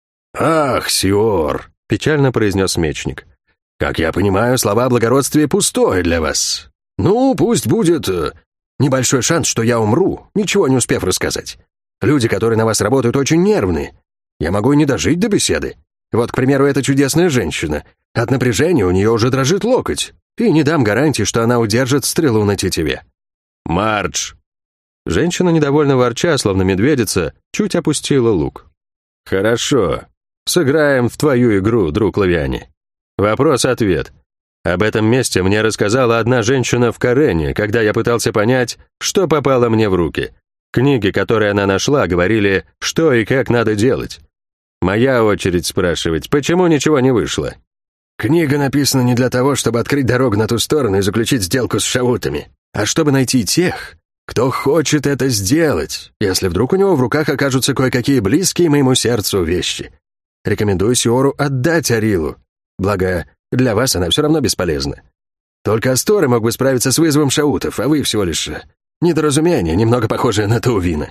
«Ах, Сиор!» — печально произнес мечник. «Как я понимаю, слова о благородстве пустое для вас. Ну, пусть будет э, небольшой шанс, что я умру, ничего не успев рассказать. Люди, которые на вас работают, очень нервные. Я могу и не дожить до беседы. Вот, к примеру, эта чудесная женщина. От напряжения у нее уже дрожит локоть. И не дам гарантии, что она удержит стрелу на тетиве». «Мардж!» Женщина, недовольно ворча, словно медведица, чуть опустила лук. «Хорошо. Сыграем в твою игру, друг Лавиане. Вопрос-ответ. Об этом месте мне рассказала одна женщина в Карене, когда я пытался понять, что попало мне в руки. Книги, которые она нашла, говорили, что и как надо делать. Моя очередь спрашивать, почему ничего не вышло?» «Книга написана не для того, чтобы открыть дорогу на ту сторону и заключить сделку с шаутами, а чтобы найти тех, кто хочет это сделать, если вдруг у него в руках окажутся кое-какие близкие моему сердцу вещи. Рекомендую Сиору отдать Арилу. Благо, для вас она все равно бесполезна. Только Асторы мог бы справиться с вызовом шаутов, а вы всего лишь недоразумение, немного похожее на Таувина».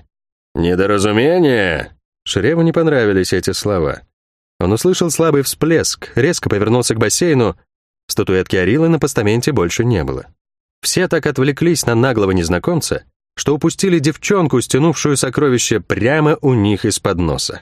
«Недоразумение?» Шреву не понравились эти слова. Он услышал слабый всплеск, резко повернулся к бассейну. Статуэтки Арилы на постаменте больше не было. Все так отвлеклись на наглого незнакомца, что упустили девчонку, стянувшую сокровище прямо у них из-под носа.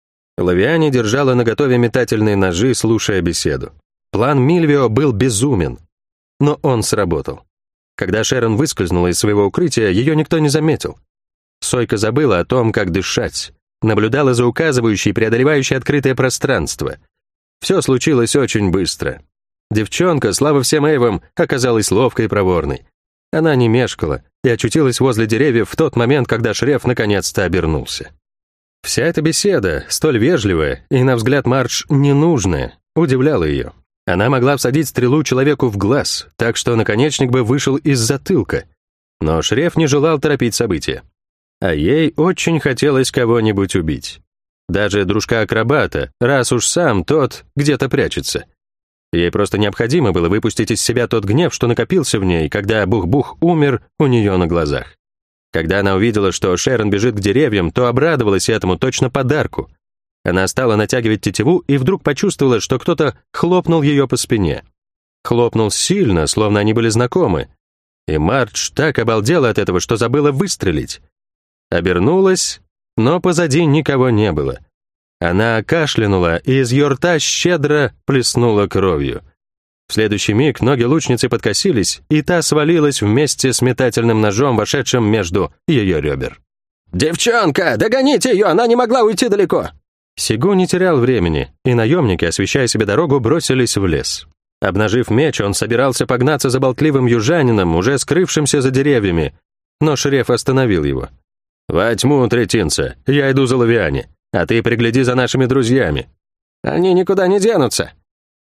Лавиане держала наготове метательные ножи, слушая беседу. План Мильвио был безумен, но он сработал. Когда Шерон выскользнула из своего укрытия, ее никто не заметил. Сойка забыла о том, как дышать, наблюдала за указывающей, преодолевающей открытое пространство. Все случилось очень быстро. Девчонка, слава всем Эйвам, оказалась ловкой и проворной. Она не мешкала и очутилась возле деревьев в тот момент, когда Шреф наконец-то обернулся. Вся эта беседа, столь вежливая и, на взгляд Мардж, ненужная, удивляла ее. Она могла всадить стрелу человеку в глаз, так что наконечник бы вышел из затылка. Но Шреф не желал торопить события. А ей очень хотелось кого-нибудь убить. Даже дружка-акробата, раз уж сам тот где-то прячется. Ей просто необходимо было выпустить из себя тот гнев, что накопился в ней, когда Бух-Бух умер у нее на глазах. Когда она увидела, что Шерон бежит к деревьям, то обрадовалась этому точно подарку. Она стала натягивать тетиву и вдруг почувствовала, что кто-то хлопнул ее по спине. Хлопнул сильно, словно они были знакомы. И Мардж так обалдела от этого, что забыла выстрелить. Обернулась, но позади никого не было. Она кашлянула и из ее рта щедро плеснула кровью. В следующий миг ноги лучницы подкосились, и та свалилась вместе с метательным ножом, вошедшим между ее ребер. «Девчонка, догоните ее, она не могла уйти далеко!» Сигу не терял времени, и наемники, освещая себе дорогу, бросились в лес. Обнажив меч, он собирался погнаться за болтливым южанином, уже скрывшимся за деревьями, но Шреф остановил его. «Во тьму, третинца, я иду за Лавиане, а ты пригляди за нашими друзьями». «Они никуда не денутся».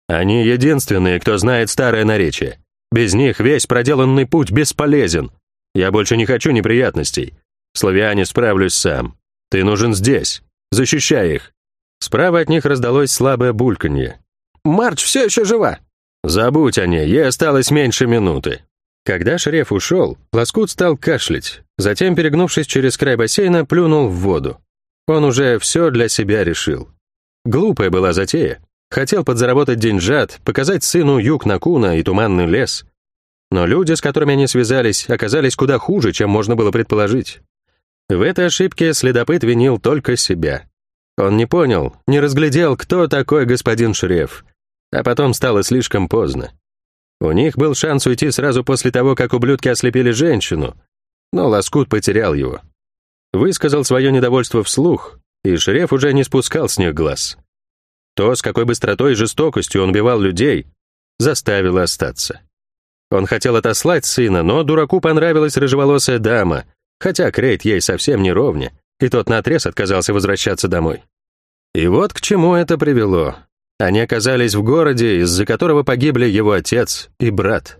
Они единственные, кто знает старое наречие. Без них весь проделанный путь бесполезен. Я больше не хочу неприятностей. Славяне, справлюсь сам. Ты нужен здесь. Защищай их». Справа от них раздалось слабое бульканье. «Марч все еще жива!» «Забудь о ней, ей осталось меньше минуты». Когда Шреф ушел, Лоскут стал кашлять, затем, перегнувшись через край бассейна, плюнул в воду. Он уже все для себя решил. Глупая была затея. Хотел подзаработать деньжат, показать сыну юг Накуна и туманный лес. Но люди, с которыми они связались, оказались куда хуже, чем можно было предположить. В этой ошибке следопыт винил только себя. Он не понял, не разглядел, кто такой господин Шреф. А потом стало слишком поздно. У них был шанс уйти сразу после того, как ублюдки ослепили женщину, но Лоскут потерял его. Высказал свое недовольство вслух, и Шреф уже не спускал с них глаз. То, с какой быстротой и жестокостью он убивал людей, заставило остаться. Он хотел отослать сына, но дураку понравилась рыжеволосая дама, хотя Крейт ей совсем не ровня, и тот наотрез отказался возвращаться домой. И вот к чему это привело. Они оказались в городе, из-за которого погибли его отец и брат.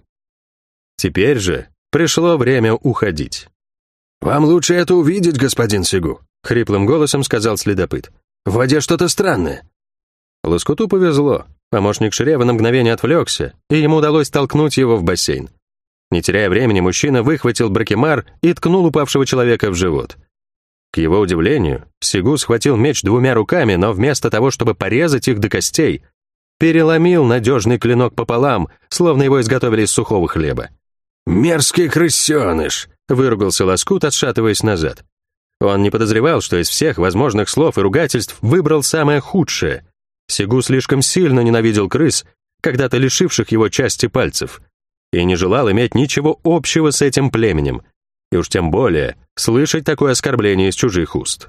Теперь же пришло время уходить. «Вам лучше это увидеть, господин Сигу», — хриплым голосом сказал следопыт. «В воде что-то странное». Лоскуту повезло. Помощник Шрева на мгновение отвлекся, и ему удалось толкнуть его в бассейн. Не теряя времени, мужчина выхватил бракемар и ткнул упавшего человека в живот. К его удивлению, Сигу схватил меч двумя руками, но вместо того, чтобы порезать их до костей, переломил надежный клинок пополам, словно его изготовили из сухого хлеба. «Мерзкий крысеныш!» — выругался Лоскут, отшатываясь назад. Он не подозревал, что из всех возможных слов и ругательств выбрал самое худшее. Сигу слишком сильно ненавидел крыс, когда-то лишивших его части пальцев, и не желал иметь ничего общего с этим племенем, и уж тем более слышать такое оскорбление из чужих уст.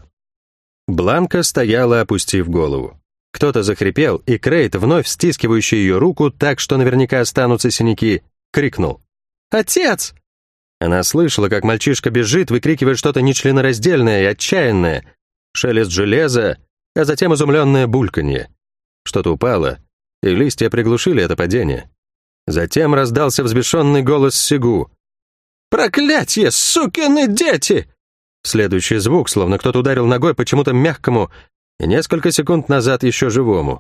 Бланка стояла, опустив голову. Кто-то захрипел, и Крейт, вновь стискивающий ее руку так, что наверняка останутся синяки, крикнул: «Отец!» Она слышала, как мальчишка бежит, выкрикивая что-то нечленораздельное и отчаянное, шелест железа, а затем изумленное бульканье. Что-то упало, и листья приглушили это падение. Затем раздался взбешенный голос Сигу. «Проклятье, сукины дети!» Следующий звук, словно кто-то ударил ногой почему-то мягкому и несколько секунд назад еще живому.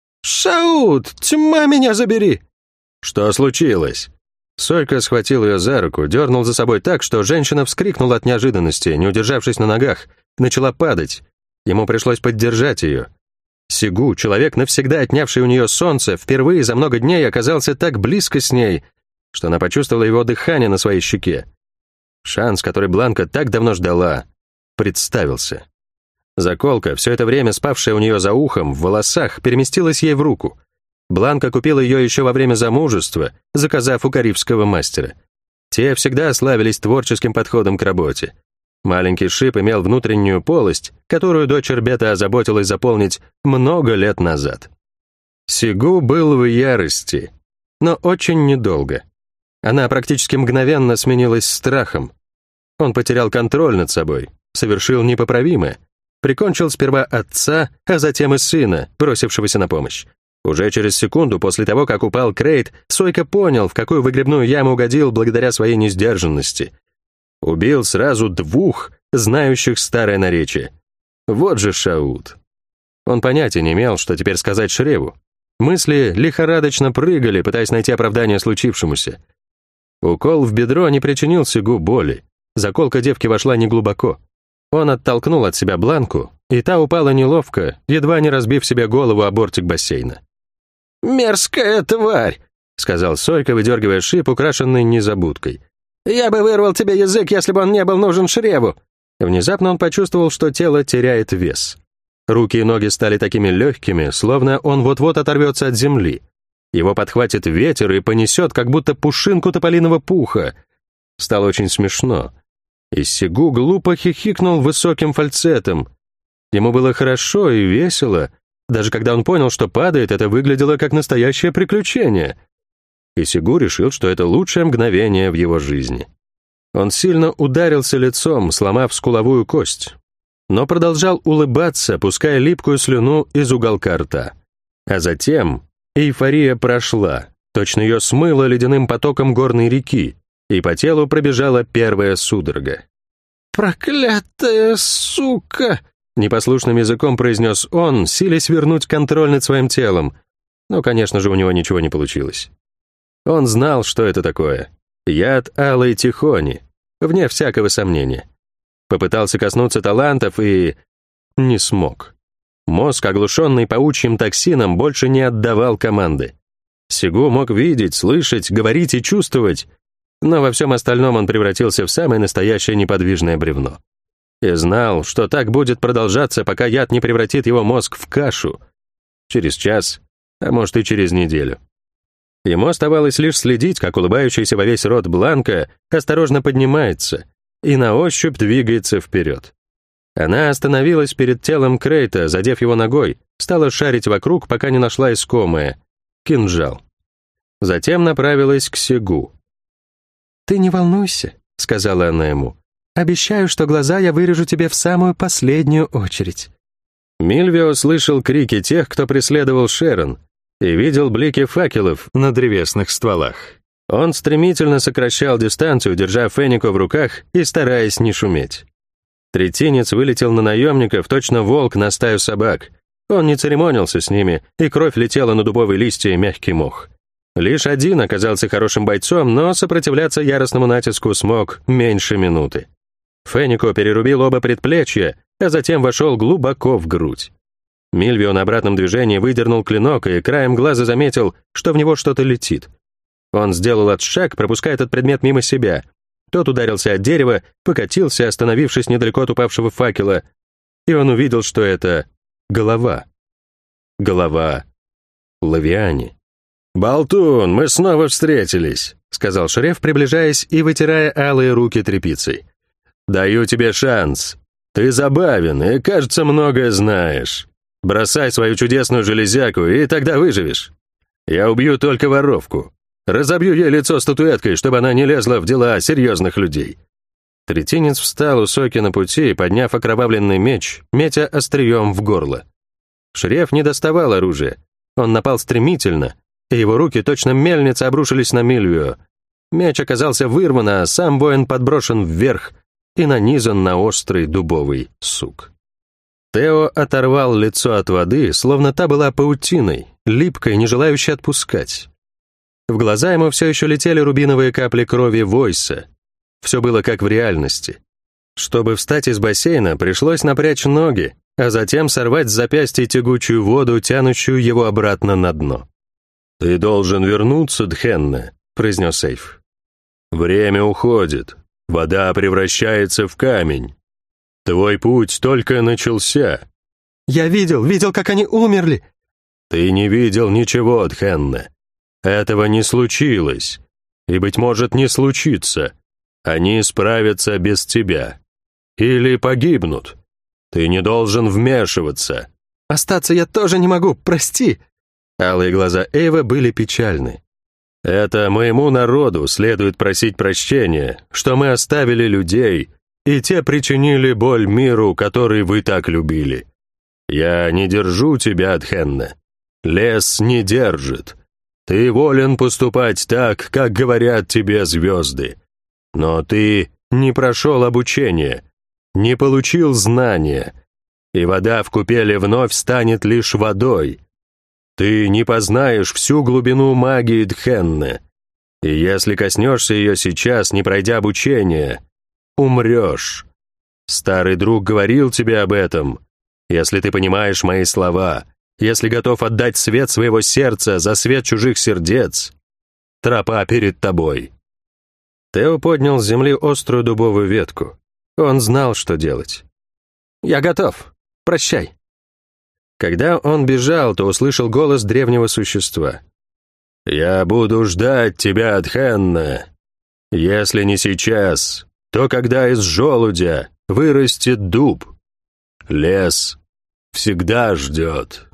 «Шаут, тьма меня забери!» «Что случилось?» Сойка схватил ее за руку, дернул за собой так, что женщина вскрикнула от неожиданности, не удержавшись на ногах, начала падать. Ему пришлось поддержать ее. Сигу, человек, навсегда отнявший у нее солнце, впервые за много дней оказался так близко с ней, что она почувствовала его дыхание на своей щеке. Шанс, который Бланка так давно ждала, представился. Заколка, все это время спавшая у нее за ухом, в волосах, переместилась ей в руку. Бланка купила ее еще во время замужества, заказав у карибского мастера. Те всегда славились творческим подходом к работе. Маленький шип имел внутреннюю полость, которую дочь Эрбета озаботилась заполнить много лет назад. Сигу был в ярости, но очень недолго. Она практически мгновенно сменилась страхом. Он потерял контроль над собой, совершил непоправимое, прикончил сперва отца, а затем и сына, бросившегося на помощь. Уже через секунду после того, как упал Крейт, Сойка понял, в какую выгребную яму угодил благодаря своей несдержанности. Убил сразу двух, знающих старое наречие. Вот же шаут. Он понятия не имел, что теперь сказать Шреву. Мысли лихорадочно прыгали, пытаясь найти оправдание случившемуся. Укол в бедро не причинил Сигу боли. Заколка девки вошла неглубоко. Он оттолкнул от себя Бланку, и та упала неловко, едва не разбив себе голову о бортик бассейна. «Мерзкая тварь!» — сказал Сойка, выдергивая шип, украшенный незабудкой. «Я бы вырвал тебе язык, если бы он не был нужен Шреву!» Внезапно он почувствовал, что тело теряет вес. Руки и ноги стали такими легкими, словно он вот-вот оторвется от земли. Его подхватит ветер и понесет, как будто пушинку тополиного пуха. Стало очень смешно. И Сигу глупо хихикнул высоким фальцетом. Ему было хорошо и весело. Даже когда он понял, что падает, это выглядело как настоящее приключение. И Сигу решил, что это лучшее мгновение в его жизни. Он сильно ударился лицом, сломав скуловую кость, но продолжал улыбаться, пуская липкую слюну из уголка рта. А затем Эйфория прошла, точно ее смыло ледяным потоком горной реки, и по телу пробежала первая судорога. «Проклятая сука!» — непослушным языком произнес он, силясь вернуть контроль над своим телом. Но, конечно же, у него ничего не получилось. Он знал, что это такое. Яд алой тихони, вне всякого сомнения. Попытался коснуться талантов и... не смог. Мозг, оглушенный паучьим токсином, больше не отдавал команды. Сегу мог видеть, слышать, говорить и чувствовать, но во всем остальном он превратился в самое настоящее неподвижное бревно. И знал, что так будет продолжаться, пока яд не превратит его мозг в кашу. Через час, а может и через неделю. Ему оставалось лишь следить, как улыбающийся во весь рот Бланка осторожно поднимается и на ощупь двигается вперед. Она остановилась перед телом Крейта, задев его ногой, стала шарить вокруг, пока не нашла искомое — кинжал. Затем направилась к Сегу. «Ты не волнуйся», — сказала она ему. «Обещаю, что глаза я вырежу тебе в самую последнюю очередь». Мильвио слышал крики тех, кто преследовал Шерон, и видел блики факелов на древесных стволах. Он стремительно сокращал дистанцию, держа Фенику в руках и стараясь не шуметь. Третинец вылетел на наемников, точно волк на стаю собак. Он не церемонился с ними, и кровь летела на дубовые листья и мягкий мох. Лишь один оказался хорошим бойцом, но сопротивляться яростному натиску смог меньше минуты. Фенико перерубил оба предплечья, а затем вошел глубоко в грудь. Мильвио на обратном движении выдернул клинок и краем глаза заметил, что в него что-то летит. Он сделал отшаг, пропуская этот предмет мимо себя. Тот ударился от дерева, покатился, остановившись недалеко от упавшего факела, и он увидел, что это голова. Голова Лавиани. «Болтун, мы снова встретились», — сказал шериф, приближаясь и вытирая алые руки тряпицей. «Даю тебе шанс. Ты забавен и, кажется, многое знаешь. Бросай свою чудесную железяку, и тогда выживешь. Я убью только воровку. Разобью ей лицо статуэткой, чтобы она не лезла в дела серьезных людей». Третинец встал у Соки на пути, подняв окровавленный меч, метя острием в горло. Шериф не доставал оружия. Он напал стремительно, и его руки, точно мельница, обрушились на Мильвио. Меч оказался вырван, а сам воин подброшен вверх и нанизан на острый дубовый сук. Тео оторвал лицо от воды, словно та была паутиной, липкой, не желающей отпускать. В глаза ему все еще летели рубиновые капли крови Войса. Все было как в реальности. Чтобы встать из бассейна, пришлось напрячь ноги, а затем сорвать с запястья тягучую воду, тянущую его обратно на дно. «Ты должен вернуться, Дхенна», — произнес Эйв. «Время уходит, вода превращается в камень. Твой путь только начался». «Я видел, видел, как они умерли». «Ты не видел ничего, Дхенна. Этого не случилось, и, быть может, не случится. Они справятся без тебя. Или погибнут. Ты не должен вмешиваться». «Остаться я тоже не могу, прости». Алые глаза Эйва были печальны. «Это моему народу следует просить прощения, что мы оставили людей, и те причинили боль миру, который вы так любили. Я не держу тебя, Дхенна. Лес не держит. Ты волен поступать так, как говорят тебе звезды. Но ты не прошел обучение, не получил знания, и вода в купели вновь станет лишь водой. Ты не познаешь всю глубину магии Дхенны, и если коснешься ее сейчас, не пройдя обучение, умрешь. Старый друг говорил тебе об этом. Если ты понимаешь мои слова, если готов отдать свет своего сердца за свет чужих сердец, тропа перед тобой». Тео поднял с земли острую дубовую ветку. Он знал, что делать. «Я готов. Прощай». Когда он бежал, то услышал голос древнего существа. «Я буду ждать тебя, Дхенна. Если не сейчас, то когда из желудя вырастет дуб. Лес всегда ждет».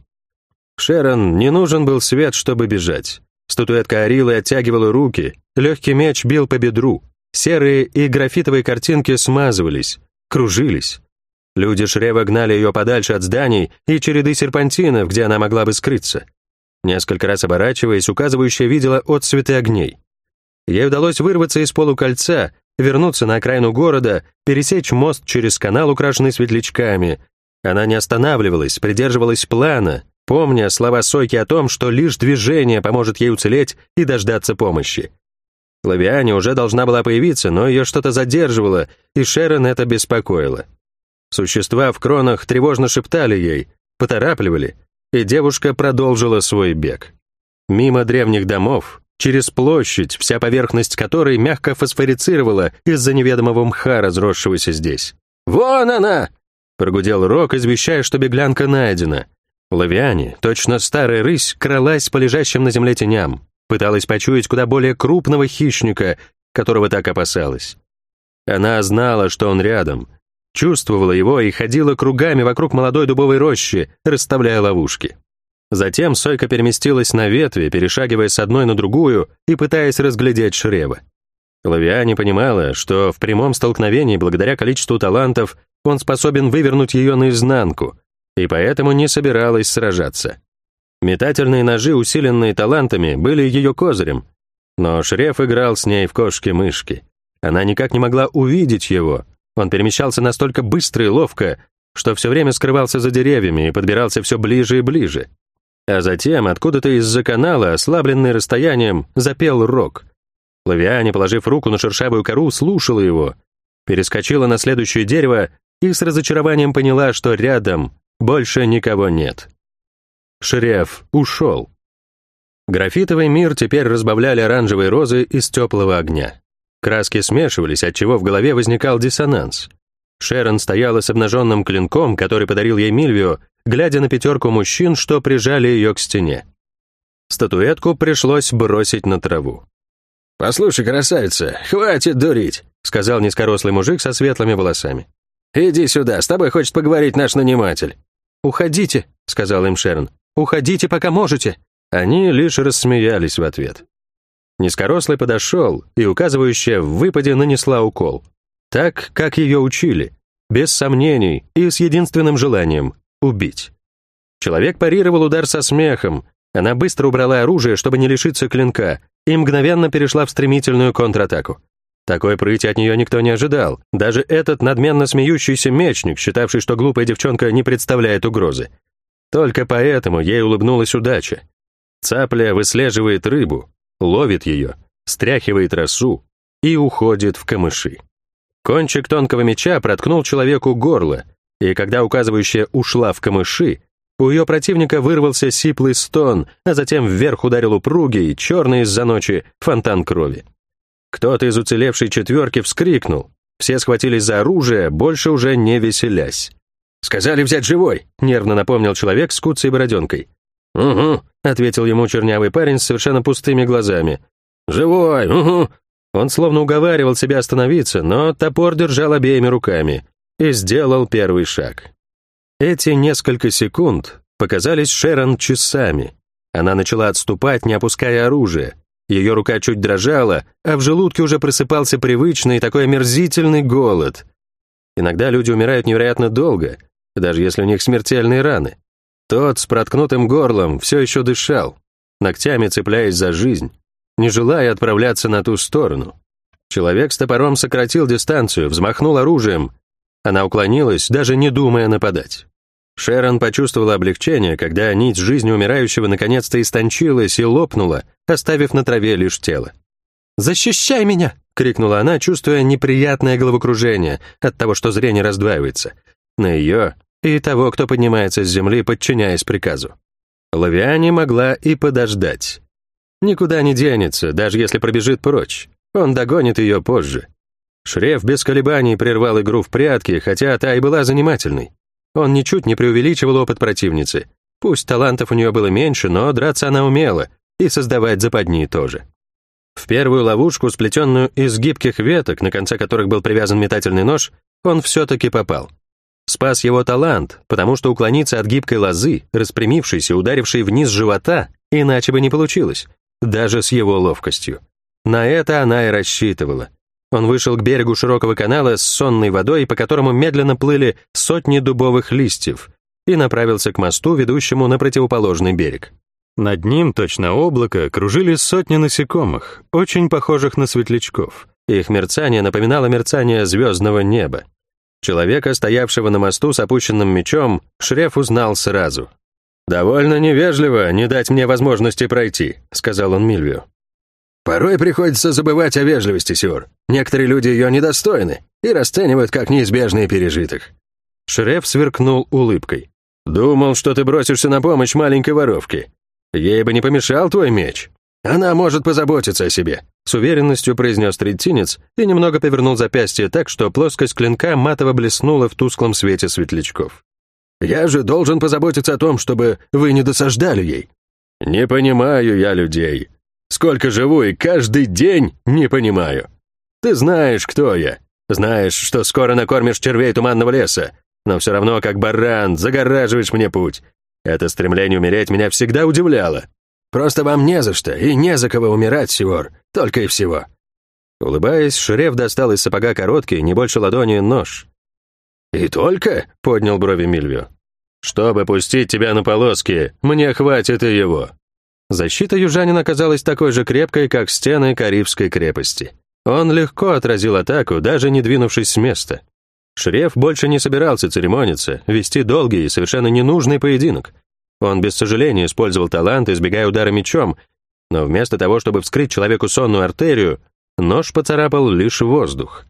Шерон не нужен был свет, чтобы бежать. Статуэтка Арилы оттягивала руки, легкий меч бил по бедру, серые и графитовые картинки смазывались, кружились. Люди Шрева гнали ее подальше от зданий и череды серпантинов, где она могла бы скрыться. Несколько раз оборачиваясь, указывающая видела отсветы огней. Ей удалось вырваться из полукольца, вернуться на окраину города, пересечь мост через канал, украшенный светлячками. Она не останавливалась, придерживалась плана, помня слова Сойки о том, что лишь движение поможет ей уцелеть и дождаться помощи. Лавиане уже должна была появиться, но ее что-то задерживало, и Шерон это беспокоило. Существа в кронах тревожно шептали ей, поторапливали, и девушка продолжила свой бег. Мимо древних домов, через площадь, вся поверхность которой мягко фосфорицировала из-за неведомого мха, разросшегося здесь. «Вон она!» — прогудел Рок, извещая, что беглянка найдена. Лавиане, точно старая рысь, кралась по лежащим на земле теням, пыталась почуять куда более крупного хищника, которого так опасалась. Она знала, что он рядом, чувствовала его и ходила кругами вокруг молодой дубовой рощи, расставляя ловушки. Затем Сойка переместилась на ветви, перешагивая с одной на другую и пытаясь разглядеть Шрева. Лавиане понимала, что в прямом столкновении, благодаря количеству талантов, он способен вывернуть ее наизнанку, и поэтому не собиралась сражаться. Метательные ножи, усиленные талантами, были ее козырем, но Шрев играл с ней в кошки-мышки. Она никак не могла увидеть его. Он перемещался настолько быстро и ловко, что все время скрывался за деревьями и подбирался все ближе и ближе. А затем, откуда-то из-за канала, ослабленный расстоянием, запел Рок. Лавиане, положив руку на шершавую кору, слушала его, перескочила на следующее дерево и с разочарованием поняла, что рядом больше никого нет. Шрев ушел. Графитовый мир теперь разбавляли оранжевые розы из теплого огня. Краски смешивались, отчего в голове возникал диссонанс. Шерон стояла с обнаженным клинком, который подарил ей Мильвио, глядя на пятерку мужчин, что прижали ее к стене. Статуэтку пришлось бросить на траву. «Послушай, красавица, хватит дурить», — сказал низкорослый мужик со светлыми волосами. «Иди сюда, с тобой хочет поговорить наш наниматель». «Уходите», — сказал им Шерон. «Уходите, пока можете». Они лишь рассмеялись в ответ. Низкорослый подошел, и указывающая в выпаде нанесла укол. Так, как ее учили, без сомнений и с единственным желанием — убить. Человек парировал удар со смехом, она быстро убрала оружие, чтобы не лишиться клинка, и мгновенно перешла в стремительную контратаку. Такой прыти от нее никто не ожидал, даже этот надменно смеющийся мечник, считавший, что глупая девчонка не представляет угрозы. Только поэтому ей улыбнулась удача. Цапля выслеживает рыбу, ловит ее, стряхивает росу и уходит в камыши. Кончик тонкого меча проткнул человеку горло, и когда указывающая ушла в камыши, у ее противника вырвался сиплый стон, а затем вверх ударил упругий, черный из-за ночи, фонтан крови. Кто-то из уцелевшей четверки вскрикнул. Все схватились за оружие, больше уже не веселясь. «Сказали взять живой», — нервно напомнил человек с куцей бороденкой. «Угу», — ответил ему чернявый парень с совершенно пустыми глазами. «Живой, угу». Он словно уговаривал себя остановиться, но топор держал обеими руками и сделал первый шаг. Эти несколько секунд показались Шерон часами. Она начала отступать, не опуская оружие. Ее рука чуть дрожала, а в желудке уже просыпался привычный такой омерзительный голод. Иногда люди умирают невероятно долго, даже если у них смертельные раны. Тот с проткнутым горлом все еще дышал, ногтями цепляясь за жизнь, не желая отправляться на ту сторону. Человек с топором сократил дистанцию, взмахнул оружием. Она уклонилась, даже не думая нападать. Шерон почувствовала облегчение, когда нить жизни умирающего наконец-то истончилась и лопнула, оставив на траве лишь тело. «Защищай меня!» — крикнула она, чувствуя неприятное головокружение от того, что зрение раздваивается. На ее и того, кто поднимается с земли, подчиняясь приказу. Лавиане могла и подождать. Никуда не денется, даже если пробежит прочь. Он догонит ее позже. Шрев без колебаний прервал игру в прятки, хотя та и была занимательной. Он ничуть не преувеличивал опыт противницы. Пусть талантов у нее было меньше, но драться она умела, и создавать западни тоже. В первую ловушку, сплетенную из гибких веток, на конце которых был привязан метательный нож, он все-таки попал. Спас его талант, потому что уклониться от гибкой лозы, распрямившейся, ударившей вниз живота, иначе бы не получилось, даже с его ловкостью. На это она и рассчитывала. Он вышел к берегу широкого канала с сонной водой, по которому медленно плыли сотни дубовых листьев, и направился к мосту, ведущему на противоположный берег. Над ним, точно облако, кружили сотни насекомых, очень похожих на светлячков. Их мерцание напоминало мерцание звездного неба. Человека, стоявшего на мосту с опущенным мечом, Шреф узнал сразу. «Довольно невежливо не дать мне возможности пройти», — сказал он Мильвию. «Порой приходится забывать о вежливости, сёр. Некоторые люди ее недостойны и расценивают как неизбежный пережиток». Шреф сверкнул улыбкой. «Думал, что ты бросишься на помощь маленькой воровке. Ей бы не помешал твой меч. Она может позаботиться о себе», — с уверенностью произнес третинец и немного повернул запястье так, что плоскость клинка матово блеснула в тусклом свете светлячков. «Я же должен позаботиться о том, чтобы вы не досаждали ей». «Не понимаю я людей. Сколько живу и каждый день не понимаю. Ты знаешь, кто я. Знаешь, что скоро накормишь червей туманного леса, но все равно, как баран, загораживаешь мне путь. Это стремление умереть меня всегда удивляло». «Просто вам не за что и не за кого умирать, сёр, только и всего». Улыбаясь, Шреф достал из сапога короткий, не больше ладони, нож. «И только?» — поднял брови Мильвио. «Чтобы пустить тебя на полоски, мне хватит и его». Защита южанина оказалась такой же крепкой, как стены Карибской крепости. Он легко отразил атаку, даже не двинувшись с места. Шреф больше не собирался церемониться, вести долгий и совершенно ненужный поединок. Он без сожаления использовал талант, избегая удара мечом, но вместо того, чтобы вскрыть человеку сонную артерию, нож поцарапал лишь воздух.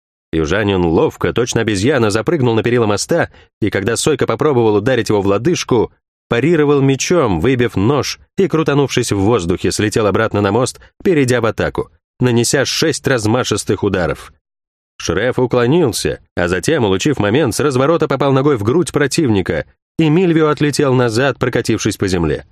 Южанин ловко, точно обезьяна, запрыгнул на перила моста, и когда Сойка попробовал ударить его в лодыжку, парировал мечом, выбив нож и, крутанувшись в воздухе, слетел обратно на мост, перейдя в атаку, нанеся шесть размашистых ударов. Шреф уклонился, а затем, улучив момент, с разворота попал ногой в грудь противника, и Мильвио отлетел назад, прокатившись по земле.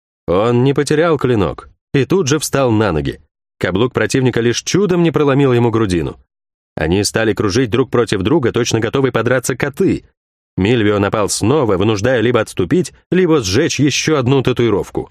Он не потерял клинок и тут же встал на ноги. Каблук противника лишь чудом не проломил ему грудину. Они стали кружить друг против друга, точно готовые подраться коты. Мильвио напал снова, вынуждая либо отступить, либо сжечь еще одну татуировку.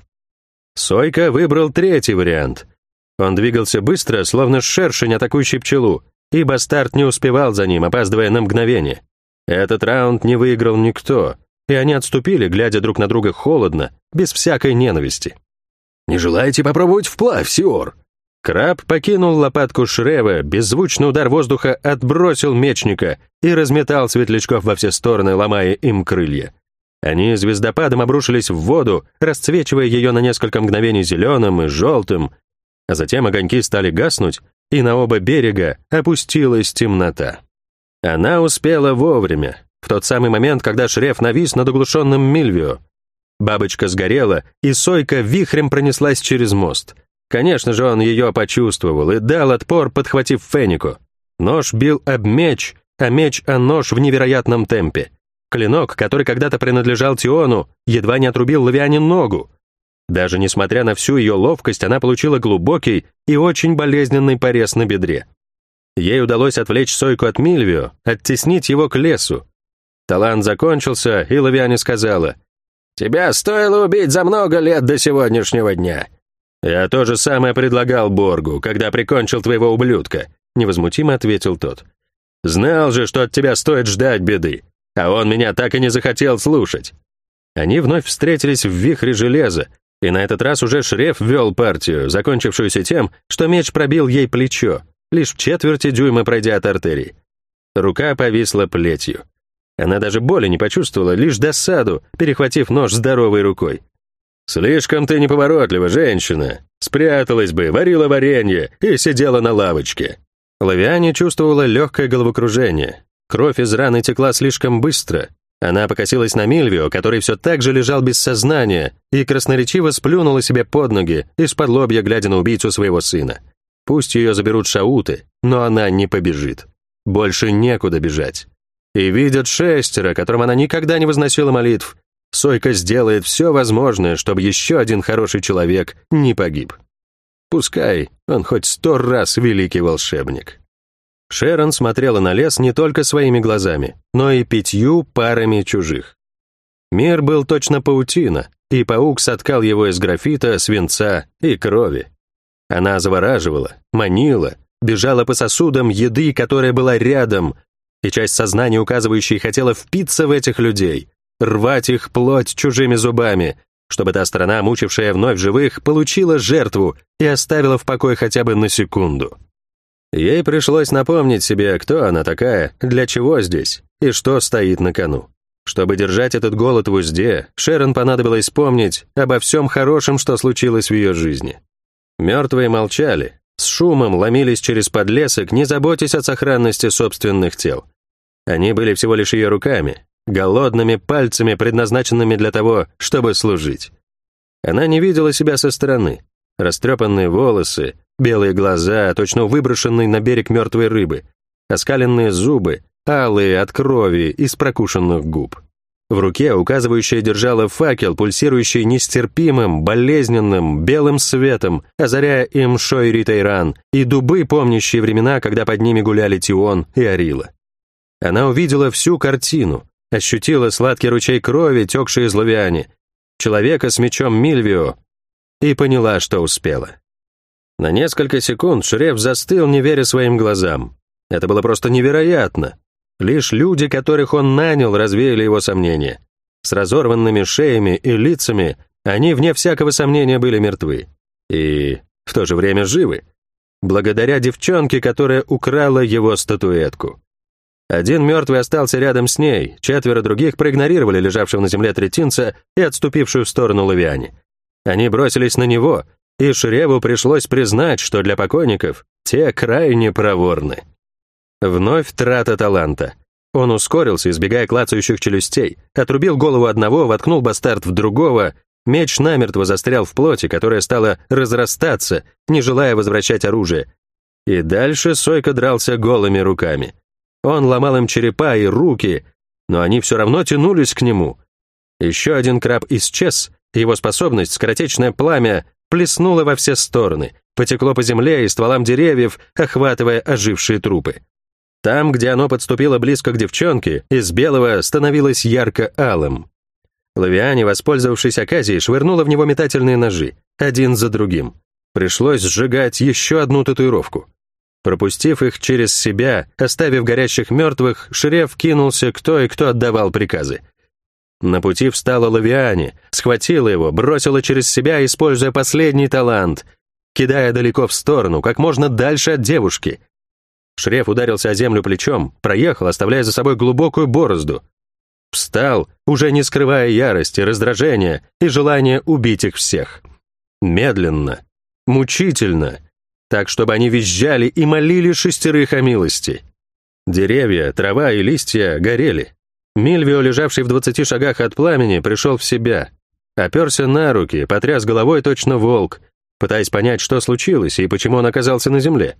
Сойка выбрал третий вариант. Он двигался быстро, словно шершень, атакующий пчелу, и бастард не успевал за ним, опаздывая на мгновение. Этот раунд не выиграл никто, и они отступили, глядя друг на друга холодно, без всякой ненависти. «Не желаете попробовать вплавь, сёр?» Краб покинул лопатку Шрева, беззвучный удар воздуха отбросил мечника и разметал светлячков во все стороны, ломая им крылья. Они звездопадом обрушились в воду, расцвечивая ее на несколько мгновений зеленым и желтым, а затем огоньки стали гаснуть, и на оба берега опустилась темнота. Она успела вовремя, в тот самый момент, когда Шреф навис над оглушенным Мильвио. Бабочка сгорела, и Сойка вихрем пронеслась через мост. Конечно же, он ее почувствовал и дал отпор, подхватив Фенику. Нож бил об меч, а меч о нож в невероятном темпе. Клинок, который когда-то принадлежал Тиону, едва не отрубил Лавиане ногу. Даже несмотря на всю ее ловкость, она получила глубокий и очень болезненный порез на бедре. Ей удалось отвлечь Сойку от Мильвио, оттеснить его к лесу. Талант закончился, и Лавиане сказала: «Тебя стоило убить за много лет до сегодняшнего дня». «Я то же самое предлагал Боргу, когда прикончил твоего ублюдка», — невозмутимо ответил тот. «Знал же, что от тебя стоит ждать беды, а он меня так и не захотел слушать». Они вновь встретились в вихре железа, и на этот раз уже Шреф вел партию, закончившуюся тем, что меч пробил ей плечо, лишь в четверти дюйма пройдя от артерии. Рука повисла плетью. Она даже боли не почувствовала, лишь досаду, перехватив нож здоровой рукой. «Слишком ты неповоротлива, женщина. Спряталась бы, варила варенье и сидела на лавочке». Лавиане чувствовала легкое головокружение. Кровь из раны текла слишком быстро. Она покосилась на Мильвио, который все так же лежал без сознания, и красноречиво сплюнула себе под ноги, из-под лобья глядя на убийцу своего сына. Пусть ее заберут шауты, но она не побежит. Больше некуда бежать. И видят шестеро, которым она никогда не возносила молитв. Сойка сделает все возможное, чтобы еще один хороший человек не погиб. Пускай он хоть сто раз великий волшебник. Шерон смотрела на лес не только своими глазами, но и пятью парами чужих. Мир был точно паутина, и паук соткал его из графита, свинца и крови. Она завораживала, манила, бежала по сосудам еды, которая была рядом, и часть сознания, указывающей, хотела впиться в этих людей, рвать их плоть чужими зубами, чтобы та сторона, мучившая вновь живых, получила жертву и оставила в покое хотя бы на секунду. Ей пришлось напомнить себе, кто она такая, для чего здесь и что стоит на кону. Чтобы держать этот голод в узде, Шерон понадобилось помнить обо всем хорошем, что случилось в ее жизни. Мертвые молчали, с шумом ломились через подлесок, не заботясь о сохранности собственных тел. Они были всего лишь ее руками, голодными пальцами, предназначенными для того, чтобы служить. Она не видела себя со стороны. Растрепанные волосы, белые глаза, точно выброшенные на берег мертвой рыбы, оскаленные зубы, алые от крови из прокушенных губ. В руке указывающая держала факел, пульсирующий нестерпимым, болезненным, белым светом, озаряя им Шойри-Тейран и дубы, помнящие времена, когда под ними гуляли Тион и Арила. Она увидела всю картину, ощутила сладкий ручей крови, текший из Лавиани, человека с мечом Мильвио, и поняла, что успела. На несколько секунд Шреф застыл, не веря своим глазам. Это было просто невероятно. Лишь люди, которых он нанял, развеяли его сомнения. С разорванными шеями и лицами они, вне всякого сомнения, были мертвы. И в то же время живы. Благодаря девчонке, которая украла его статуэтку. Один мертвый остался рядом с ней, четверо других проигнорировали лежавшего на земле третинца и отступившую в сторону Лавиани. Они бросились на него, и Шреву пришлось признать, что для покойников те крайне проворны. Вновь трата таланта. Он ускорился, избегая клацающих челюстей, отрубил голову одного, воткнул бастард в другого, меч намертво застрял в плоти, которая стала разрастаться, не желая возвращать оружие. И дальше Сойка дрался голыми руками. Он ломал им черепа и руки, но они все равно тянулись к нему. Еще один краб исчез, его способность, скоротечное пламя, плеснуло во все стороны, потекло по земле и стволам деревьев, охватывая ожившие трупы. Там, где оно подступило близко к девчонке, из белого становилось ярко-алым. Лавиани, воспользовавшись оказией, швырнула в него метательные ножи, один за другим. Пришлось сжигать еще одну татуировку. Пропустив их через себя, оставив горящих мертвых, Шреф кинулся к той, кто отдавал приказы. На пути встала Лавиани, схватила его, бросила через себя, используя последний талант, кидая далеко в сторону, как можно дальше от девушки. Шреф ударился о землю плечом, проехал, оставляя за собой глубокую борозду. Встал, уже не скрывая ярости, раздражения и желания убить их всех. Медленно, мучительно, так, чтобы они визжали и молили шестерых о милости. Деревья, трава и листья горели. Мильвио, лежавший в двадцати шагах от пламени, пришел в себя. Оперся на руки, потряс головой точно волк, пытаясь понять, что случилось и почему он оказался на земле.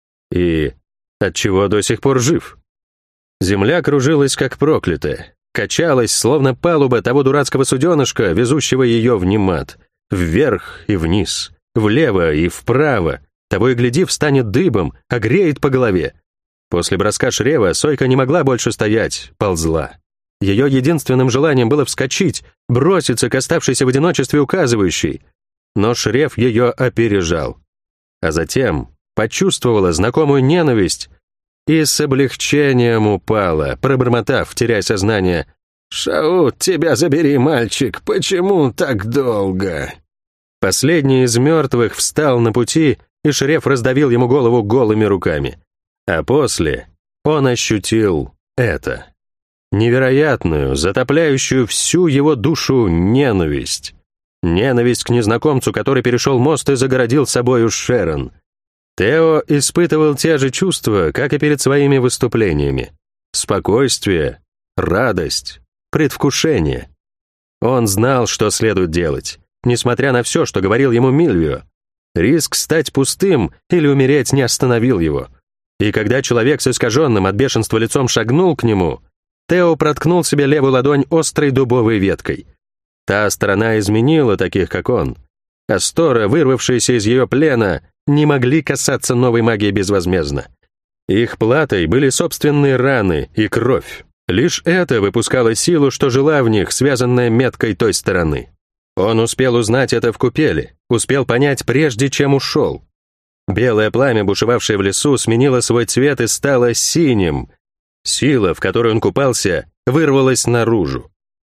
И отчего до сих пор жив. Земля кружилась, как проклятая, качалась, словно палуба того дурацкого суденышка, везущего ее в Немат, вверх и вниз, влево и вправо, того и гляди, встанет дыбом, огреет по голове. После броска Шрева Сойка не могла больше стоять, ползла. Ее единственным желанием было вскочить, броситься к оставшейся в одиночестве указывающей. Но Шрев ее опережал. А затем почувствовала знакомую ненависть и с облегчением упала, пробормотав, теряя сознание: «Шаут, тебя забери, мальчик, почему так долго?» Последний из мертвых встал на пути, и Шреф раздавил ему голову голыми руками. А после он ощутил это. Невероятную, затопляющую всю его душу ненависть. Ненависть к незнакомцу, который перешел мост и загородил собою Шерон. Тео испытывал те же чувства, как и перед своими выступлениями. Спокойствие, радость, предвкушение. Он знал, что следует делать, несмотря на все, что говорил ему Мильвио. Риск стать пустым или умереть не остановил его. И когда человек с искаженным от бешенства лицом шагнул к нему, Тео проткнул себе левую ладонь острой дубовой веткой. Та сторона изменила таких, как он. Асторы, вырвавшиеся из ее плена, не могли касаться новой магии безвозмездно. Их платой были собственные раны и кровь. Лишь это выпускало силу, что жила в них, связанная меткой той стороны. Он успел узнать это в купели, успел понять, прежде чем ушел. Белое пламя, бушевавшее в лесу, сменило свой цвет и стало синим. Сила, в которой он купался, вырвалась наружу.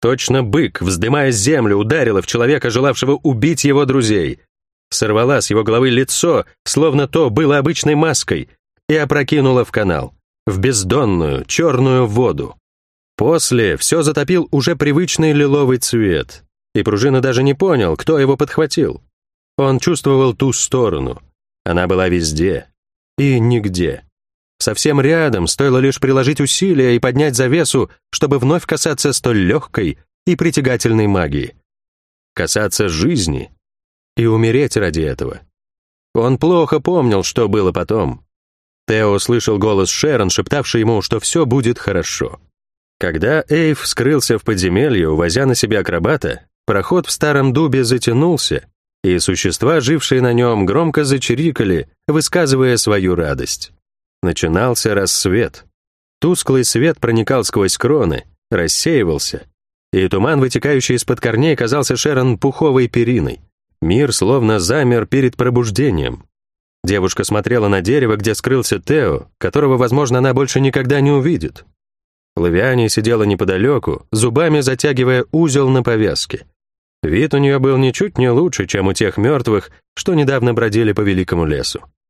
Точно бык, вздымая землю, ударила в человека, желавшего убить его друзей. Сорвала с его головы лицо, словно то было обычной маской, и опрокинула в канал, в бездонную, черную воду. После все затопил уже привычный лиловый цвет, и Пружина даже не понял, кто его подхватил. Он чувствовал ту сторону. Она была везде и нигде. Совсем рядом, стоило лишь приложить усилия и поднять завесу, чтобы вновь касаться столь легкой и притягательной магии. Касаться жизни и умереть ради этого. Он плохо помнил, что было потом. Тео слышал голос Шерон, шептавший ему, что все будет хорошо. Когда Эйв скрылся в подземелье, увозя на себе акробата, проход в старом дубе затянулся, и существа, жившие на нем, громко зачирикали, высказывая свою радость. Начинался рассвет. Тусклый свет проникал сквозь кроны, рассеивался, и туман, вытекающий из-под корней, казался Шерон пуховой периной. Мир словно замер перед пробуждением. Девушка смотрела на дерево, где скрылся Тео, которого, возможно, она больше никогда не увидит. Лавиане сидела неподалеку, зубами затягивая узел на повязке. Вид у нее был ничуть не лучше, чем у тех мертвых, что недавно бродили по великому лесу.